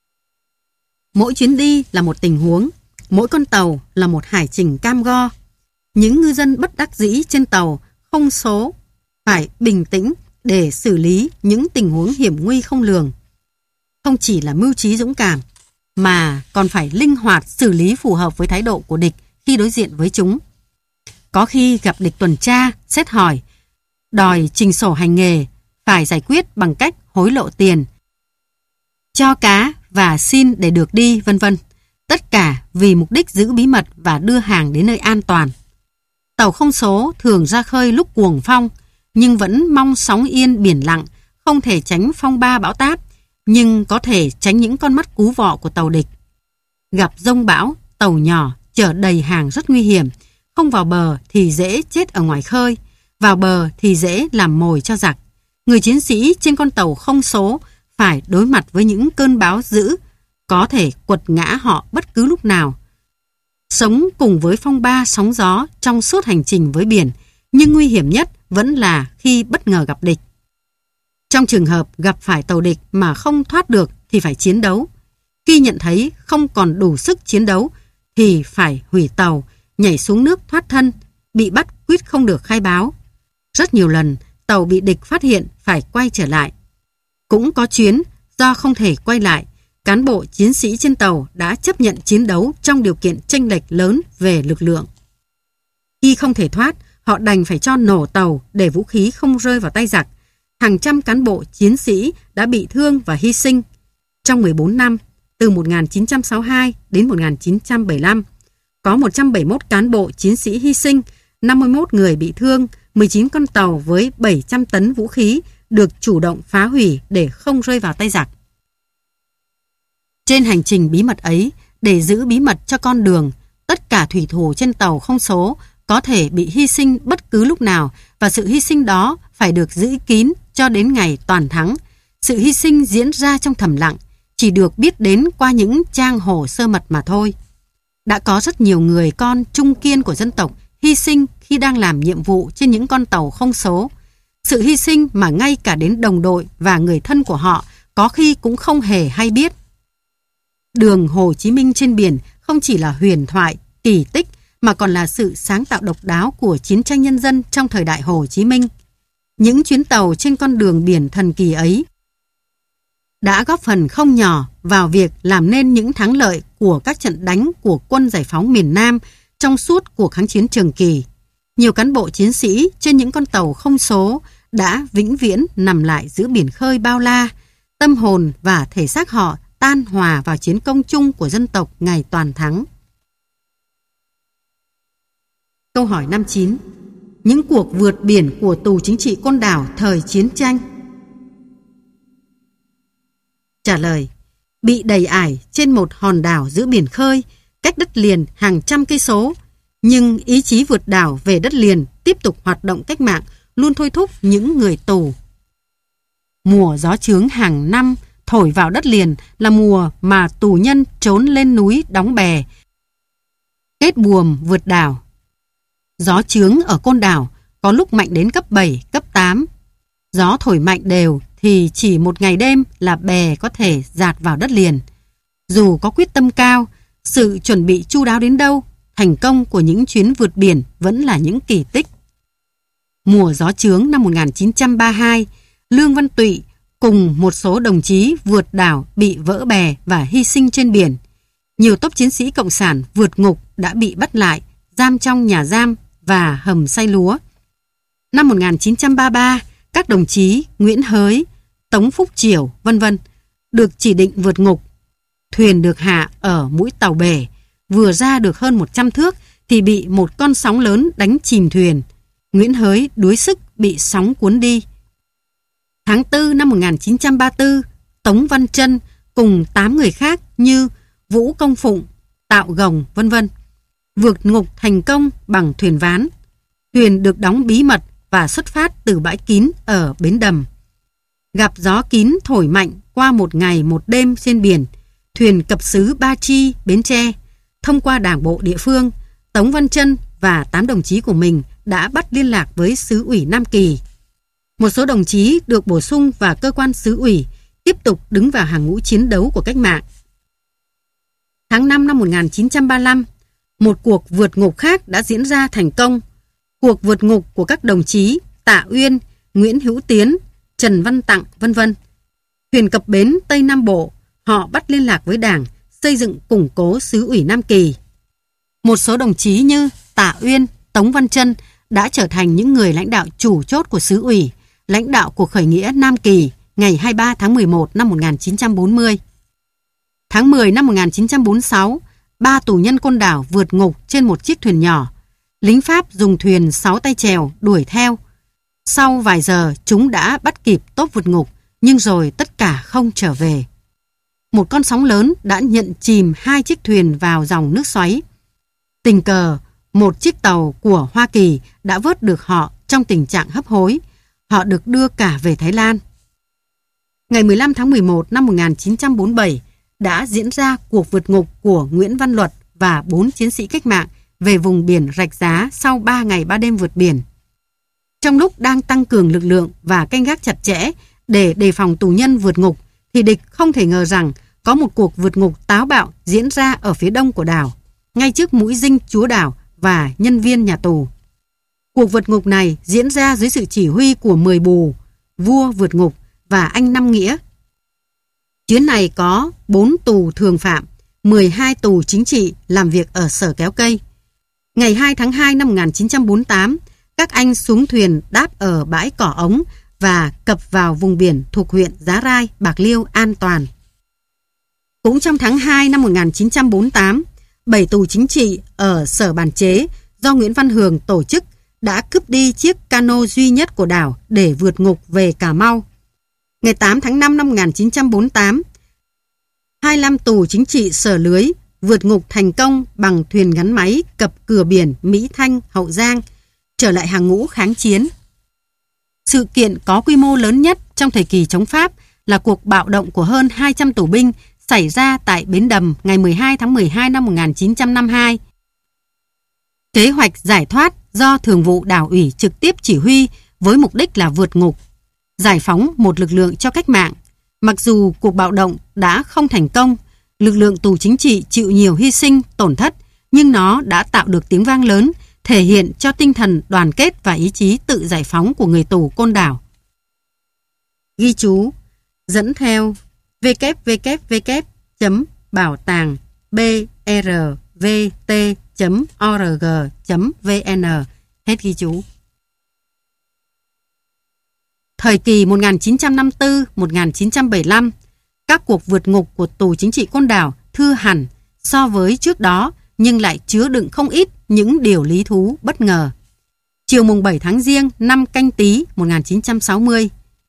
Mỗi chuyến đi là một tình huống, mỗi con tàu là một hải trình cam go. Những ngư dân bất đắc dĩ trên tàu không số phải bình tĩnh để xử lý những tình huống hiểm nguy không lường. Không chỉ là mưu trí dũng cảm, mà còn phải linh hoạt xử lý phù hợp với thái độ của địch khi đối diện với chúng. Có khi gặp địch tuần tra, xét hỏi, đòi trình sổ hành nghề, phải giải quyết bằng cách hối lộ tiền, cho cá và xin để được đi, vân vân. Tất cả vì mục đích giữ bí mật và đưa hàng đến nơi an toàn. Tàu không số thường ra khơi lúc cuồng phong, nhưng vẫn mong sóng yên biển lặng, không thể tránh phong ba bão táp, nhưng có thể tránh những con mắt cú vọ của tàu địch. Gặp dông bão, tàu nhỏ chở đầy hàng rất nguy hiểm, không vào bờ thì dễ chết ở ngoài khơi, vào bờ thì dễ làm mồi cho giặc. Người chiến sĩ trên con tàu không số phải đối mặt với những cơn bão dữ, có thể quật ngã họ bất cứ lúc nào. Sống cùng với phong ba sóng gió trong suốt hành trình với biển, nhưng nguy hiểm nhất vẫn là khi bất ngờ gặp địch. Trong trường hợp gặp phải tàu địch mà không thoát được thì phải chiến đấu. Khi nhận thấy không còn đủ sức chiến đấu thì phải hủy tàu, nhảy xuống nước thoát thân, bị bắt quyết không được khai báo. Rất nhiều lần tàu bị địch phát hiện phải quay trở lại. Cũng có chuyến do không thể quay lại, cán bộ chiến sĩ trên tàu đã chấp nhận chiến đấu trong điều kiện chênh lệch lớn về lực lượng. Khi không thể thoát, họ đành phải cho nổ tàu để vũ khí không rơi vào tay giặc. Hàng trăm cán bộ chiến sĩ đã bị thương và hy sinh. Trong mười bốn năm, từ một nghìn chín trăm sáu mươi hai đến một nghìn chín trăm bảy mươi lăm, có một trăm bảy mươi mốt cán bộ chiến sĩ hy sinh, năm mươi mốt người bị thương, mười chín con tàu với bảy trăm tấn vũ khí được chủ động phá hủy để không rơi vào tay giặc. Trên hành trình bí mật ấy, để giữ bí mật cho con đường, tất cả thủy thủ trên tàu không số có thể bị hy sinh bất cứ lúc nào, và sự hy sinh đó phải được giữ kín cho đến ngày toàn thắng. Sự hy sinh diễn ra trong thầm lặng, chỉ được biết đến qua những trang hồ sơ mật mà thôi. Đã có rất nhiều người con trung kiên của dân tộc hy sinh khi đang làm nhiệm vụ trên những con tàu không số. Sự hy sinh mà ngay cả đến đồng đội và người thân của họ có khi cũng không hề hay biết. Đường Hồ Chí Minh trên biển không chỉ là huyền thoại, kỳ tích, mà còn là sự sáng tạo độc đáo của chiến tranh nhân dân trong thời đại Hồ Chí Minh. Những chuyến tàu trên con đường biển thần kỳ ấy đã góp phần không nhỏ vào việc làm nên những thắng lợi của các trận đánh của quân giải phóng miền Nam trong suốt cuộc kháng chiến Trường Kỳ. Nhiều cán bộ chiến sĩ trên những con tàu không số đã vĩnh viễn nằm lại giữa biển khơi bao la, tâm hồn và thể xác họ tan hòa vào chiến công chung của dân tộc ngày toàn thắng. Câu hỏi năm chín. Những cuộc vượt biển của tù chính trị Côn Đảo thời chiến tranh. Trả lời: bị đầy ải trên một hòn đảo giữa biển khơi, cách đất liền hàng trăm cây số, nhưng ý chí vượt đảo về đất liền tiếp tục hoạt động cách mạng luôn thôi thúc những người tù. Mùa gió chướng hàng năm thổi vào đất liền là mùa mà tù nhân trốn lên núi đóng bè, kết buồm vượt đảo. Gió chướng ở Côn Đảo có lúc mạnh đến cấp bảy, cấp tám. Gió thổi mạnh đều thì chỉ một ngày đêm là bè có thể dạt vào đất liền. Dù có quyết tâm cao, sự chuẩn bị chu đáo đến đâu, thành công của những chuyến vượt biển vẫn là những kỳ tích. Mùa gió chướng năm một nghìn chín trăm ba mươi hai, Lương Văn Tụy cùng một số đồng chí vượt đảo bị vỡ bè và hy sinh trên biển. Nhiều tốp chiến sĩ cộng sản vượt ngục đã bị bắt lại, giam trong nhà giam và hầm xay lúa. Năm một nghìn chín trăm ba mươi ba, các đồng chí Nguyễn Hới, Tống Phúc Triểu, vân vân được chỉ định vượt ngục. Thuyền được hạ ở mũi tàu bể, vừa ra được hơn một trăm thước thì bị một con sóng lớn đánh chìm thuyền. Nguyễn Hới đuối sức bị sóng cuốn đi. Tháng tư năm một nghìn chín trăm ba mươi tư, Tống Văn Trân cùng tám người khác như Vũ Công Phụng, Tạo Gồng, vân vân vượt ngục thành công bằng thuyền ván. Thuyền được đóng bí mật và xuất phát từ bãi kín ở Bến Đầm. Gặp gió kín thổi mạnh qua một ngày một đêm trên biển, thuyền cập xứ Ba Chi, Bến Tre. Thông qua đảng bộ địa phương, Tống Văn Trân và tám đồng chí của mình đã bắt liên lạc với xứ ủy Nam Kỳ. Một số đồng chí được bổ sung vào cơ quan xứ ủy, tiếp tục đứng vào hàng ngũ chiến đấu của cách mạng. Tháng năm năm một nghìn chín trăm ba mươi lăm, một cuộc vượt ngục khác đã diễn ra thành công. Cuộc vượt ngục của các đồng chí Tạ Uyên, Nguyễn Hữu Tiến, Trần Văn Tặng, vân vân Thuyền cập bến Tây Nam Bộ, họ bắt liên lạc với Đảng, xây dựng củng cố xứ ủy Nam Kỳ. Một số đồng chí như Tạ Uyên, Tống Văn Trân đã trở thành những người lãnh đạo chủ chốt của xứ ủy, lãnh đạo cuộc khởi nghĩa Nam Kỳ ngày hai mươi ba tháng mười một năm một nghìn chín trăm bốn mươi. Tháng mười năm một nghìn chín trăm bốn mươi sáu, ba tù nhân Côn Đảo vượt ngục trên một chiếc thuyền nhỏ. Lính Pháp dùng thuyền sáu tay chèo đuổi theo. Sau vài giờ chúng đã bắt kịp tốp vượt ngục, nhưng rồi tất cả không trở về. Một con sóng lớn đã nhận chìm hai chiếc thuyền vào dòng nước xoáy. Tình cờ, một chiếc tàu của Hoa Kỳ đã vớt được họ trong tình trạng hấp hối. Họ được đưa cả về Thái Lan. Ngày mười lăm tháng mười một năm một nghìn chín trăm bốn mươi bảy đã diễn ra cuộc vượt ngục của Nguyễn Văn Luật và bốn chiến sĩ cách mạng về vùng biển Rạch Giá sau ba ngày ba đêm vượt biển. Trong lúc đang tăng cường lực lượng và canh gác chặt chẽ để đề phòng tù nhân vượt ngục, thì địch không thể ngờ rằng có một cuộc vượt ngục táo bạo diễn ra ở phía đông của đảo, ngay trước mũi dinh chúa đảo và nhân viên nhà tù. Cuộc vượt ngục này diễn ra dưới sự chỉ huy của mười bù, vua vượt ngục và anh Năm Nghĩa. Chuyến này có bốn tù thường phạm, mười hai tù chính trị làm việc ở sở kéo cây. Ngày hai tháng hai năm một nghìn chín trăm bốn mươi tám, các anh xuống thuyền đáp ở bãi cỏ ống và cập vào vùng biển thuộc huyện Giá Rai, Bạc Liêu an toàn. Cũng trong tháng hai năm một nghìn chín trăm bốn mươi tám, bảy tù chính trị ở sở Bản Chế do Nguyễn Văn Hường tổ chức đã cướp đi chiếc cano duy nhất của đảo để vượt ngục về Cà Mau. Ngày tám tháng năm năm một nghìn chín trăm bốn mươi tám, hai mươi lăm tù chính trị sở lưới vượt ngục thành công bằng thuyền gắn máy cập cửa biển Mỹ Thanh, Hậu Giang, trở lại hàng ngũ kháng chiến. Sự kiện có quy mô lớn nhất trong thời kỳ chống Pháp là cuộc bạo động của hơn hai trăm tù binh xảy ra tại Bến Đầm ngày mười hai tháng mười hai năm một nghìn chín trăm năm mươi hai. Kế hoạch giải thoát do Thường vụ Đảng ủy trực tiếp chỉ huy với mục đích là vượt ngục, giải phóng một lực lượng cho cách mạng. Mặc dù cuộc bạo động đã không thành công, lực lượng tù chính trị chịu nhiều hy sinh, tổn thất, nhưng nó đã tạo được tiếng vang lớn, thể hiện cho tinh thần đoàn kết và ý chí tự giải phóng của người tù Côn Đảo. Ghi chú, dẫn theo w w w chấm bảo tàng b r v t chấm o r g chấm v n. Hết ghi chú. Thời kỳ một nghìn chín trăm năm mươi tư đến một nghìn chín trăm bảy mươi lăm, các cuộc vượt ngục của tù chính trị Côn Đảo thưa hẳn so với trước đó, nhưng lại chứa đựng không ít những điều lý thú bất ngờ. Chiều mùng bảy tháng Giêng năm Canh Tý một nghìn chín trăm sáu mươi,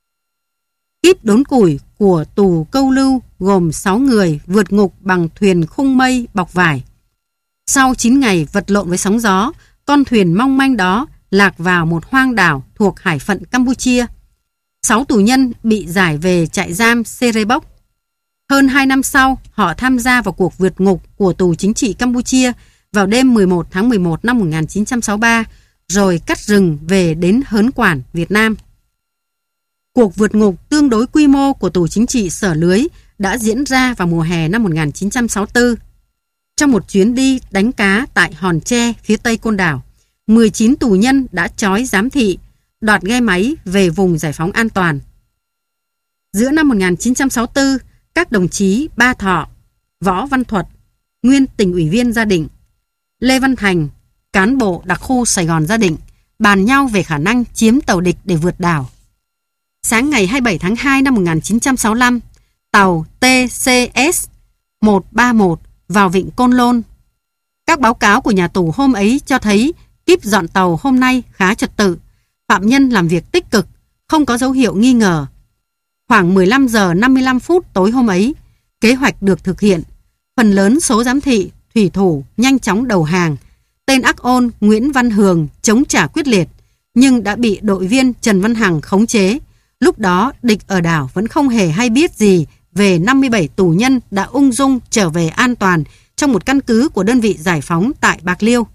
kíp đốn củi của tù Câu Lưu gồm sáu người vượt ngục bằng thuyền khung mây bọc vải. Sau chín ngày vật lộn với sóng gió, con thuyền mong manh đó lạc vào một hoang đảo thuộc hải phận Campuchia. Sáu tù nhân bị giải về trại giam Serebok. Hơn hai năm sau, họ tham gia vào cuộc vượt ngục của tù chính trị Campuchia vào đêm mười một tháng mười một năm một nghìn chín trăm sáu mươi ba, rồi cắt rừng về đến Hớn Quản, Việt Nam. Cuộc vượt ngục tương đối quy mô của tù chính trị Sở Lưới đã diễn ra vào mùa hè năm một nghìn chín trăm sáu mươi tư. Trong một chuyến đi đánh cá tại Hòn Tre, phía tây Côn Đảo, mười chín tù nhân đã trói giám thị, đoạt ghe máy về vùng giải phóng an toàn. Giữa năm một nghìn chín trăm sáu mươi tư, các đồng chí Ba Thọ, Võ Văn Thuật, nguyên tỉnh ủy viên Gia Định, Lê Văn Thành, cán bộ đặc khu Sài Gòn Gia Định, bàn nhau về khả năng chiếm tàu địch để vượt đảo. Sáng ngày hai mươi bảy tháng hai năm một nghìn chín trăm sáu mươi lăm, tàu T C S một ba một vào vịnh Côn Lôn. Các báo cáo của nhà tù hôm ấy cho thấy kíp dọn tàu hôm nay khá trật tự, phạm nhân làm việc tích cực, không có dấu hiệu nghi ngờ. Khoảng mười lăm giờ năm mươi lăm phút tối hôm ấy, kế hoạch được thực hiện. Phần lớn số giám thị, thủy thủ nhanh chóng đầu hàng. Tên ác ôn Nguyễn Văn Hường chống trả quyết liệt, nhưng đã bị đội viên Trần Văn Hằng khống chế. Lúc đó, địch ở đảo vẫn không hề hay biết gì về năm mươi bảy tù nhân đã ung dung trở về an toàn trong một căn cứ của đơn vị giải phóng tại Bạc Liêu.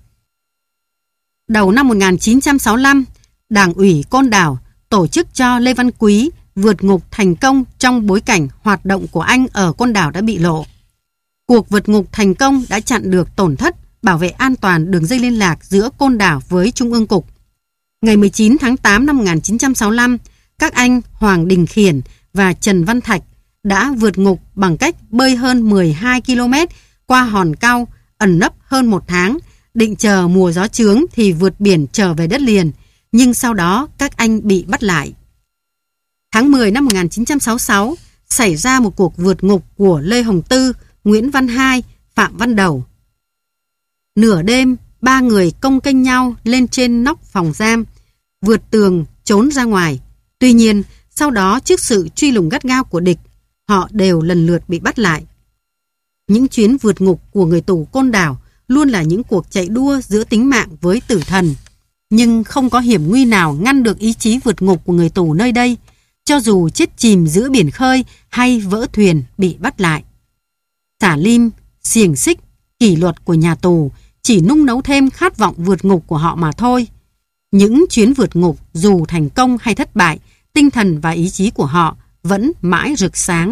Đầu năm một nghìn chín trăm sáu mươi lăm, Đảng ủy Côn Đảo tổ chức cho Lê Văn Quý vượt ngục thành công trong bối cảnh hoạt động của anh ở Côn Đảo đã bị lộ. Cuộc vượt ngục thành công đã chặn được tổn thất, bảo vệ an toàn đường dây liên lạc giữa Côn Đảo với Trung ương Cục. Ngày mười chín tháng tám năm một nghìn chín trăm sáu mươi lăm, các anh Hoàng Đình Khiển và Trần Văn Thạch đã vượt ngục bằng cách bơi hơn mười hai ki lô mét qua hòn cau, ẩn nấp hơn một tháng, định chờ mùa gió chướng thì vượt biển trở về đất liền, nhưng sau đó các anh bị bắt lại. Tháng mười năm một nghìn chín trăm sáu mươi sáu, xảy ra một cuộc vượt ngục của Lê Hồng Tư, Nguyễn Văn Hai, Phạm Văn Đầu. Nửa đêm, ba người công kênh nhau lên trên nóc phòng giam, vượt tường trốn ra ngoài. Tuy nhiên, sau đó trước sự truy lùng gắt gao của địch, họ đều lần lượt bị bắt lại. Những chuyến vượt ngục của người tù Côn Đảo luôn là những cuộc chạy đua giữa tính mạng với tử thần. Nhưng không có hiểm nguy nào ngăn được ý chí vượt ngục của người tù nơi đây, cho dù chết chìm giữa biển khơi hay vỡ thuyền bị bắt lại. Xả lim, xiềng xích, kỷ luật của nhà tù chỉ nung nấu thêm khát vọng vượt ngục của họ mà thôi. Những chuyến vượt ngục dù thành công hay thất bại, tinh thần và ý chí của họ vẫn mãi rực sáng.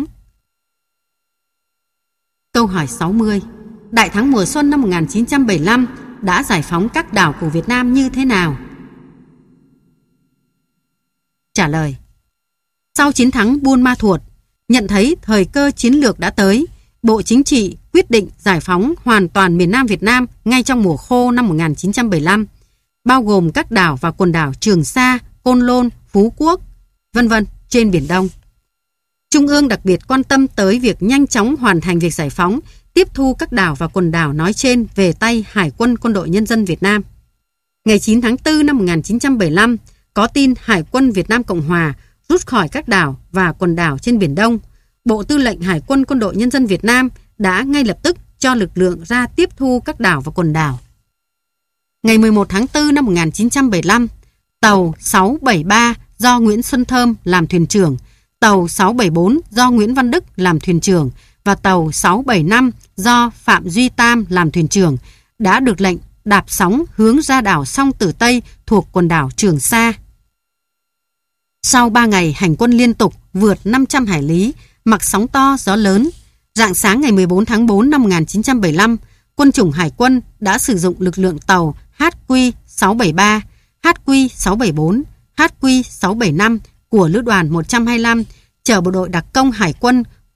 Câu hỏi sáu mươi. Đại thắng mùa xuân năm một nghìn chín trăm bảy mươi lăm đã giải phóng các đảo của Việt Nam như thế nào? Trả lời. Sau chiến thắng Buôn Ma Thuột, nhận thấy thời cơ chiến lược đã tới, Bộ Chính trị quyết định giải phóng hoàn toàn miền Nam Việt Nam ngay trong mùa khô năm một nghìn chín trăm bảy mươi lăm, bao gồm các đảo và quần đảo Trường Sa, Côn Lôn, Phú Quốc, vân vân trên Biển Đông. Trung ương đặc biệt quan tâm tới việc nhanh chóng hoàn thành việc giải phóng, tiếp thu các đảo và quần đảo nói trên về tay Hải quân Quân đội Nhân dân Việt Nam. Ngày chín tháng tư năm một nghìn chín trăm bảy mươi lăm, có tin Hải quân Việt Nam Cộng Hòa rút khỏi các đảo và quần đảo trên Biển Đông. Bộ Tư lệnh Hải quân Quân đội Nhân dân Việt Nam đã ngay lập tức cho lực lượng ra tiếp thu các đảo và quần đảo. Ngày mười một tháng tư năm một nghìn chín trăm bảy mươi lăm, tàu sáu bảy ba do Nguyễn Xuân Thơm làm thuyền trưởng, tàu sáu bảy bốn do Nguyễn Văn Đức làm thuyền trưởng và tàu sáu bảy năm do Phạm Duy Tam làm thuyền trưởng đã được lệnh đạp sóng hướng ra đảo Song Tử Tây thuộc quần đảo Trường Sa. Sau ba ngày hành quân liên tục vượt năm trăm hải lý, mặc sóng to gió lớn, rạng sáng ngày mười bốn tháng tư năm một nghìn chín trăm bảy mươi lăm, quân chủng Hải quân đã sử dụng lực lượng tàu H Q sáu bảy ba, H Q sáu bảy bốn, H Q sáu bảy năm của Lữ đoàn một trăm hai mươi lăm chở bộ đội đặc công Hải quân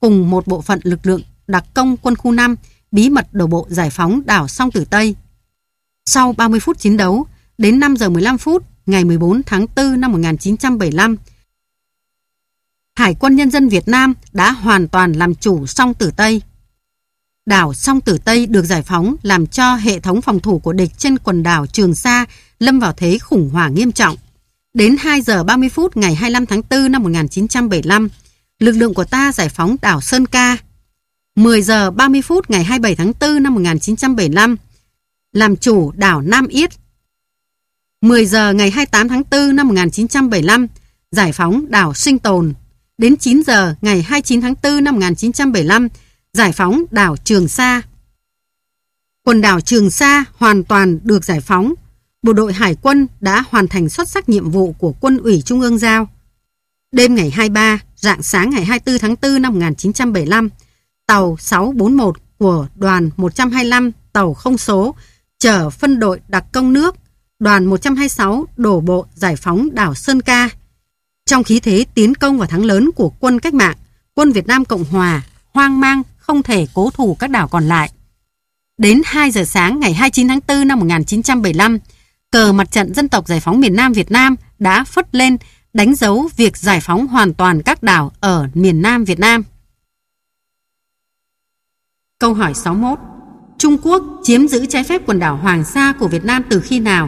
cùng một bộ phận lực lượng đặc công quân khu năm bí mật đổ bộ giải phóng đảo Song Tử Tây. Sau ba mươi phút chiến đấu, đến năm giờ mười lăm phút ngày mười bốn tháng tư năm một nghìn chín trăm bảy mươi lăm, Hải quân Nhân dân Việt Nam đã hoàn toàn làm chủ Song Tử Tây. Đảo Song Tử Tây được giải phóng làm cho hệ thống phòng thủ của địch trên quần đảo Trường Sa lâm vào thế khủng hoảng nghiêm trọng. Đến hai giờ ba mươi phút ngày hai mươi lăm tháng tư năm một nghìn chín trăm bảy mươi lăm, lực lượng của ta giải phóng đảo Sơn Ca. mười giờ ba mươi phút ngày hai mươi bảy tháng tư năm một nghìn chín trăm bảy mươi lăm, làm chủ đảo Nam Yết. mười giờ ngày hai mươi tám tháng tư năm một nghìn chín trăm bảy mươi lăm, giải phóng đảo Sinh Tồn. Đến chín giờ ngày hai mươi chín tháng tư năm một nghìn chín trăm bảy mươi lăm, giải phóng đảo Trường Sa. Quần đảo Trường Sa hoàn toàn được giải phóng. Bộ đội Hải quân đã hoàn thành xuất sắc nhiệm vụ của Quân ủy Trung ương giao. Đêm ngày hai mươi ba, rạng sáng ngày hai mươi tư tháng tư năm một nghìn chín trăm bảy mươi lăm, tàu sáu bốn mốt của đoàn một trăm hai mươi lăm tàu không số chở phân đội đặc công nước, đoàn một trăm hai mươi sáu đổ bộ giải phóng đảo Sơn Ca. Trong khí thế tiến công và thắng lớn của quân cách mạng, quân Việt Nam Cộng Hòa hoang mang không thể cố thủ các đảo còn lại. Đến hai giờ sáng ngày hai mươi chín tháng tư năm một nghìn chín trăm bảy mươi lăm, cờ mặt trận dân tộc giải phóng miền Nam Việt Nam đã phất lên, đánh dấu việc giải phóng hoàn toàn các đảo ở miền Nam Việt Nam. Câu hỏi sáu mươi mốt. Trung Quốc chiếm giữ trái phép quần đảo Hoàng Sa của Việt Nam từ khi nào?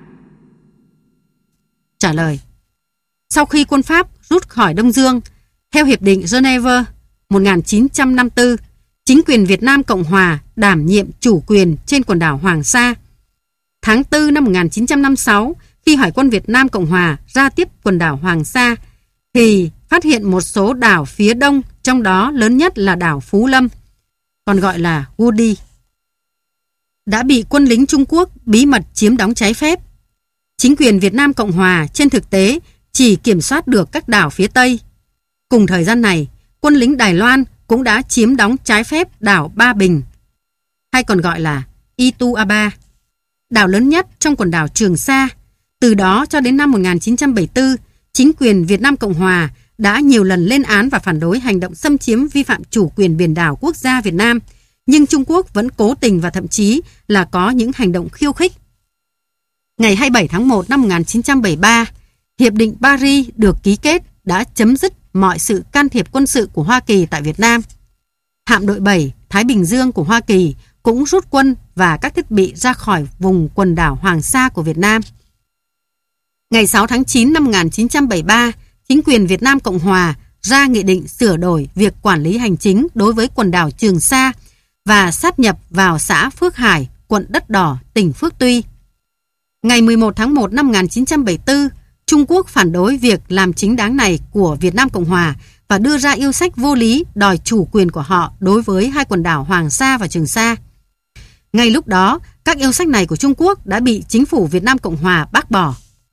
Trả lời. Sau khi quân Pháp rút khỏi Đông Dương, theo Hiệp định Geneva một nghìn chín trăm năm mươi tư, chính quyền Việt Nam Cộng Hòa đảm nhiệm chủ quyền trên quần đảo Hoàng Sa. Tháng tư năm một nghìn chín trăm năm mươi sáu, khi Hải quân Việt Nam Cộng Hòa ra tiếp quần đảo Hoàng Sa, thì phát hiện một số đảo phía đông, trong đó lớn nhất là đảo Phú Lâm, còn gọi là Woody, đã bị quân lính Trung Quốc bí mật chiếm đóng trái phép. Chính quyền Việt Nam Cộng Hòa trên thực tế chỉ kiểm soát được các đảo phía Tây. Cùng thời gian này, quân lính Đài Loan cũng đã chiếm đóng trái phép đảo Ba Bình, hay còn gọi là Ituaba, đảo lớn nhất trong quần đảo Trường Sa. Từ đó cho đến năm một nghìn chín trăm bảy mươi tư, chính quyền Việt Nam Cộng Hòa đã nhiều lần lên án và phản đối hành động xâm chiếm vi phạm chủ quyền biển đảo quốc gia Việt Nam, nhưng Trung Quốc vẫn cố tình và thậm chí là có những hành động khiêu khích. Ngày hai mươi bảy tháng một năm một nghìn chín trăm bảy mươi ba, Hiệp định Paris được ký kết đã chấm dứt mọi sự can thiệp quân sự của Hoa Kỳ tại Việt Nam. Hạm đội bảy Thái Bình Dương của Hoa Kỳ cũng rút quân và các thiết bị ra khỏi vùng quần đảo Hoàng Sa của Việt Nam. Ngày sáu tháng chín năm một nghìn chín trăm bảy mươi ba, chính quyền Việt Nam Cộng Hòa ra nghị định sửa đổi việc quản lý hành chính đối với quần đảo Trường Sa và sáp nhập vào xã Phước Hải, quận Đất Đỏ, tỉnh Phước Tuy. Ngày mười một tháng một năm một nghìn chín trăm bảy mươi tư, Trung Quốc phản đối việc làm chính đáng này của Việt Nam Cộng Hòa và đưa ra yêu sách vô lý đòi chủ quyền của họ đối với hai quần đảo Hoàng Sa và Trường Sa. Ngay lúc đó, các yêu sách này của Trung Quốc đã bị chính phủ Việt Nam Cộng Hòa bác bỏ.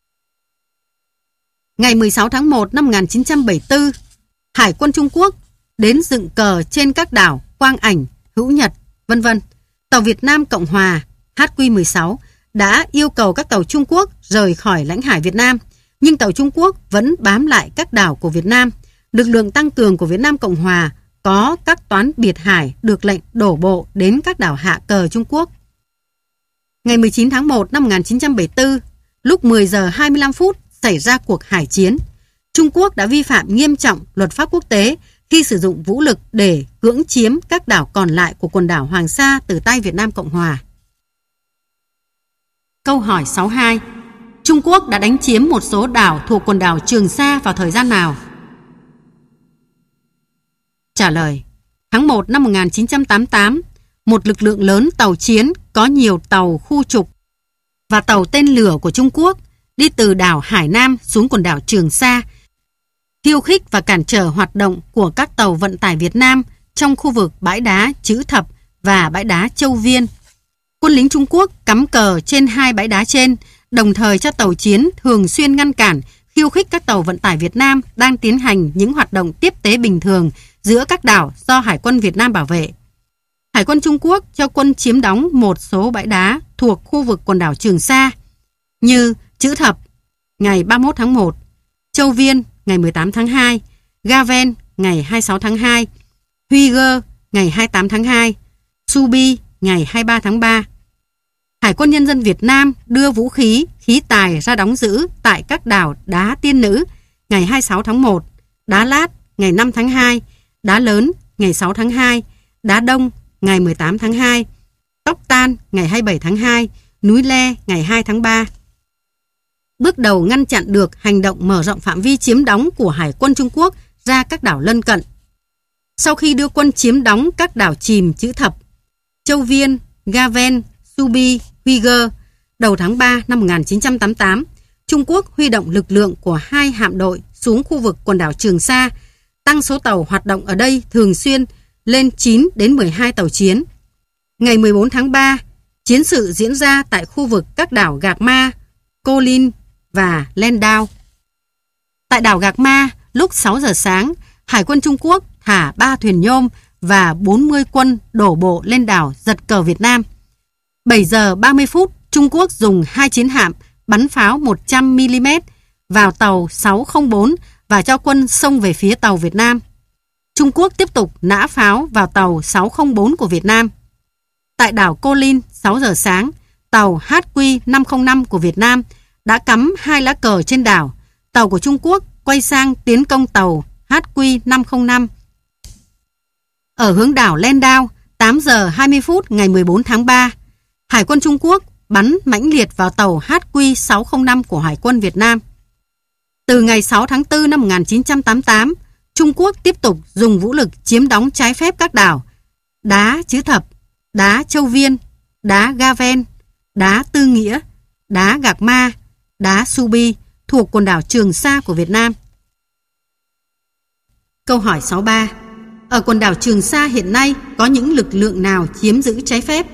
Ngày mười sáu tháng một năm một nghìn chín trăm bảy mươi tư, Hải quân Trung Quốc đến dựng cờ trên các đảo Quang Ảnh, Hữu Nhật, vân vân. Tàu Việt Nam Cộng Hòa H Q mười sáu đã yêu cầu các tàu Trung Quốc rời khỏi lãnh hải Việt Nam, nhưng tàu Trung Quốc vẫn bám lại các đảo của Việt Nam. Lực lượng tăng cường của Việt Nam Cộng Hòa có các toán biệt hải được lệnh đổ bộ đến các đảo hạ cờ Trung Quốc. Ngày mười chín tháng một năm một nghìn chín trăm bảy mươi tư, lúc mười giờ hai mươi lăm phút xảy ra cuộc hải chiến. Trung Quốc đã vi phạm nghiêm trọng luật pháp quốc tế khi sử dụng vũ lực để cưỡng chiếm các đảo còn lại của quần đảo Hoàng Sa từ tay Việt Nam Cộng Hòa. Câu hỏi sáu mươi hai. Trung Quốc đã đánh chiếm một số đảo thuộc quần đảo Trường Sa vào thời gian nào? Trả lời. Tháng một năm một nghìn chín trăm tám mươi tám, một lực lượng lớn tàu chiến có nhiều tàu khu trục và tàu tên lửa của Trung Quốc đi từ đảo Hải Nam xuống quần đảo Trường Sa, khiêu khích và cản trở hoạt động của các tàu vận tải Việt Nam trong khu vực bãi đá Chữ Thập và bãi đá Châu Viên. Quân lính Trung Quốc cắm cờ trên hai bãi đá trên, đồng thời cho tàu chiến thường xuyên ngăn cản, khiêu khích các tàu vận tải Việt Nam đang tiến hành những hoạt động tiếp tế bình thường giữa các đảo do Hải quân Việt Nam bảo vệ. Hải quân Trung Quốc cho quân chiếm đóng một số bãi đá thuộc khu vực quần đảo Trường Sa như Chữ Thập ngày ba mươi mốt tháng một, Châu Viên ngày mười tám tháng hai, Ga Ven ngày hai mươi sáu tháng hai, Hue ngày hai mươi tám tháng hai, Subi ngày hai mươi ba tháng ba. Hải quân Nhân dân Việt Nam đưa vũ khí, khí tài ra đóng giữ tại các đảo Đá Tiên Nữ ngày hai mươi sáu tháng một, Đá Lát ngày năm tháng hai, Đá Lớn ngày sáu tháng hai, Đá Đông ngày mười tám tháng hai, Tóc Tan ngày hai mươi bảy tháng hai, Núi Le ngày hai tháng ba. Bước đầu ngăn chặn được hành động mở rộng phạm vi chiếm đóng của Hải quân Trung Quốc ra các đảo lân cận. Sau khi đưa quân chiếm đóng các đảo chìm chữ thập, Châu Viên, Gaven, Subi, Hue, đầu tháng ba năm một nghìn chín trăm tám mươi tám, Trung Quốc huy động lực lượng của hai hạm đội xuống khu vực quần đảo Trường Sa, tăng số tàu hoạt động ở đây thường xuyên lên chín đến mười hai tàu chiến. Ngày mười bốn tháng ba, chiến sự diễn ra tại khu vực các đảo Gạc Ma, Cô Linh và Landau. Tại đảo Gạc Ma, lúc sáu giờ sáng, Hải quân Trung Quốc thả ba thuyền nhôm và bốn mươi quân đổ bộ lên đảo giật cờ Việt Nam. bảy giờ ba mươi phút, Trung Quốc dùng hai chiến hạm bắn pháo một trăm mi li mét vào tàu sáu không bốn và cho quân xông về phía tàu Việt Nam. Trung Quốc tiếp tục nã pháo vào tàu sáu không bốn của Việt Nam. Tại đảo Cô Linh, sáu giờ sáng, tàu H Q năm không năm của Việt Nam đã cắm hai lá cờ trên đảo. Tàu của Trung Quốc quay sang tiến công tàu H Q năm không năm. Ở hướng đảo Landau, tám giờ hai mươi phút ngày mười bốn tháng ba, Hải quân Trung Quốc bắn mãnh liệt vào tàu H Q sáu không năm của Hải quân Việt Nam. Từ ngày sáu tháng tư năm một nghìn chín trăm tám mươi tám, Trung Quốc tiếp tục dùng vũ lực chiếm đóng trái phép các đảo Đá Chữ Thập, Đá Châu Viên, Đá Gaven, Đá Tư Nghĩa, Đá Gạc Ma, Đá Subi thuộc quần đảo Trường Sa của Việt Nam. Câu hỏi sáu mươi ba. Ở quần đảo Trường Sa hiện nay có những lực lượng nào chiếm giữ trái phép?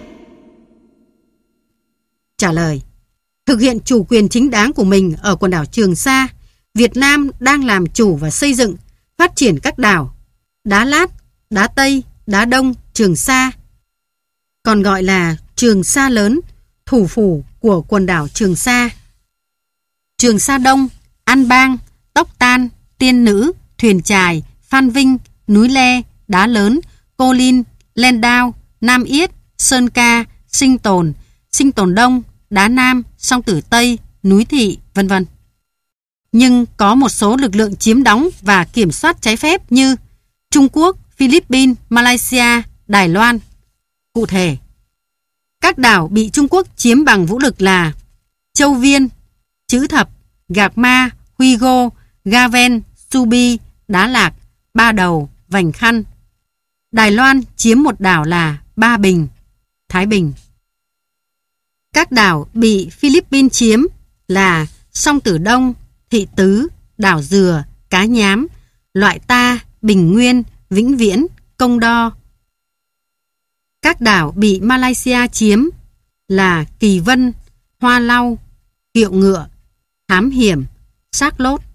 Trả lời. Thực hiện chủ quyền chính đáng của mình ở quần đảo Trường Sa, Việt Nam đang làm chủ và xây dựng, phát triển các đảo Đá Lát, Đá Tây, Đá Đông, Trường Sa, còn gọi là Trường Sa Lớn, thủ phủ của quần đảo Trường Sa. Trường Sa Đông, An Bang, Tóc Tan, Tiên Nữ, Thuyền Chài, Phan Vinh, Núi Le, Đá Lớn, Cô Linh, Landau, Nam Yết, Sơn Ca, Sinh Tồn, Sinh Tồn Đông, Đá Nam, Song Tử Tây, Núi Thị, vân vân. Nhưng có một số lực lượng chiếm đóng và kiểm soát trái phép như Trung Quốc, Philippines, Malaysia, Đài Loan. Cụ thể, các đảo bị Trung Quốc chiếm bằng vũ lực là Châu Viên, Chữ Thập, Gạc Ma, Huy Gô, Gaven, Subi, Đá Lạc, Ba Đầu, Vành Khăn. Đài Loan chiếm một đảo là Ba Bình, Thái Bình. Các đảo bị Philippines chiếm là Song Tử Đông, Thị Tứ, Đảo Dừa, Cá Nhám, Loại Ta, Bình Nguyên, Vĩnh Viễn, Công Đo. Các đảo bị Malaysia chiếm là Kỳ Vân, Hoa Lau, Kiệu Ngựa, Thám Hiểm, Xác Lốt.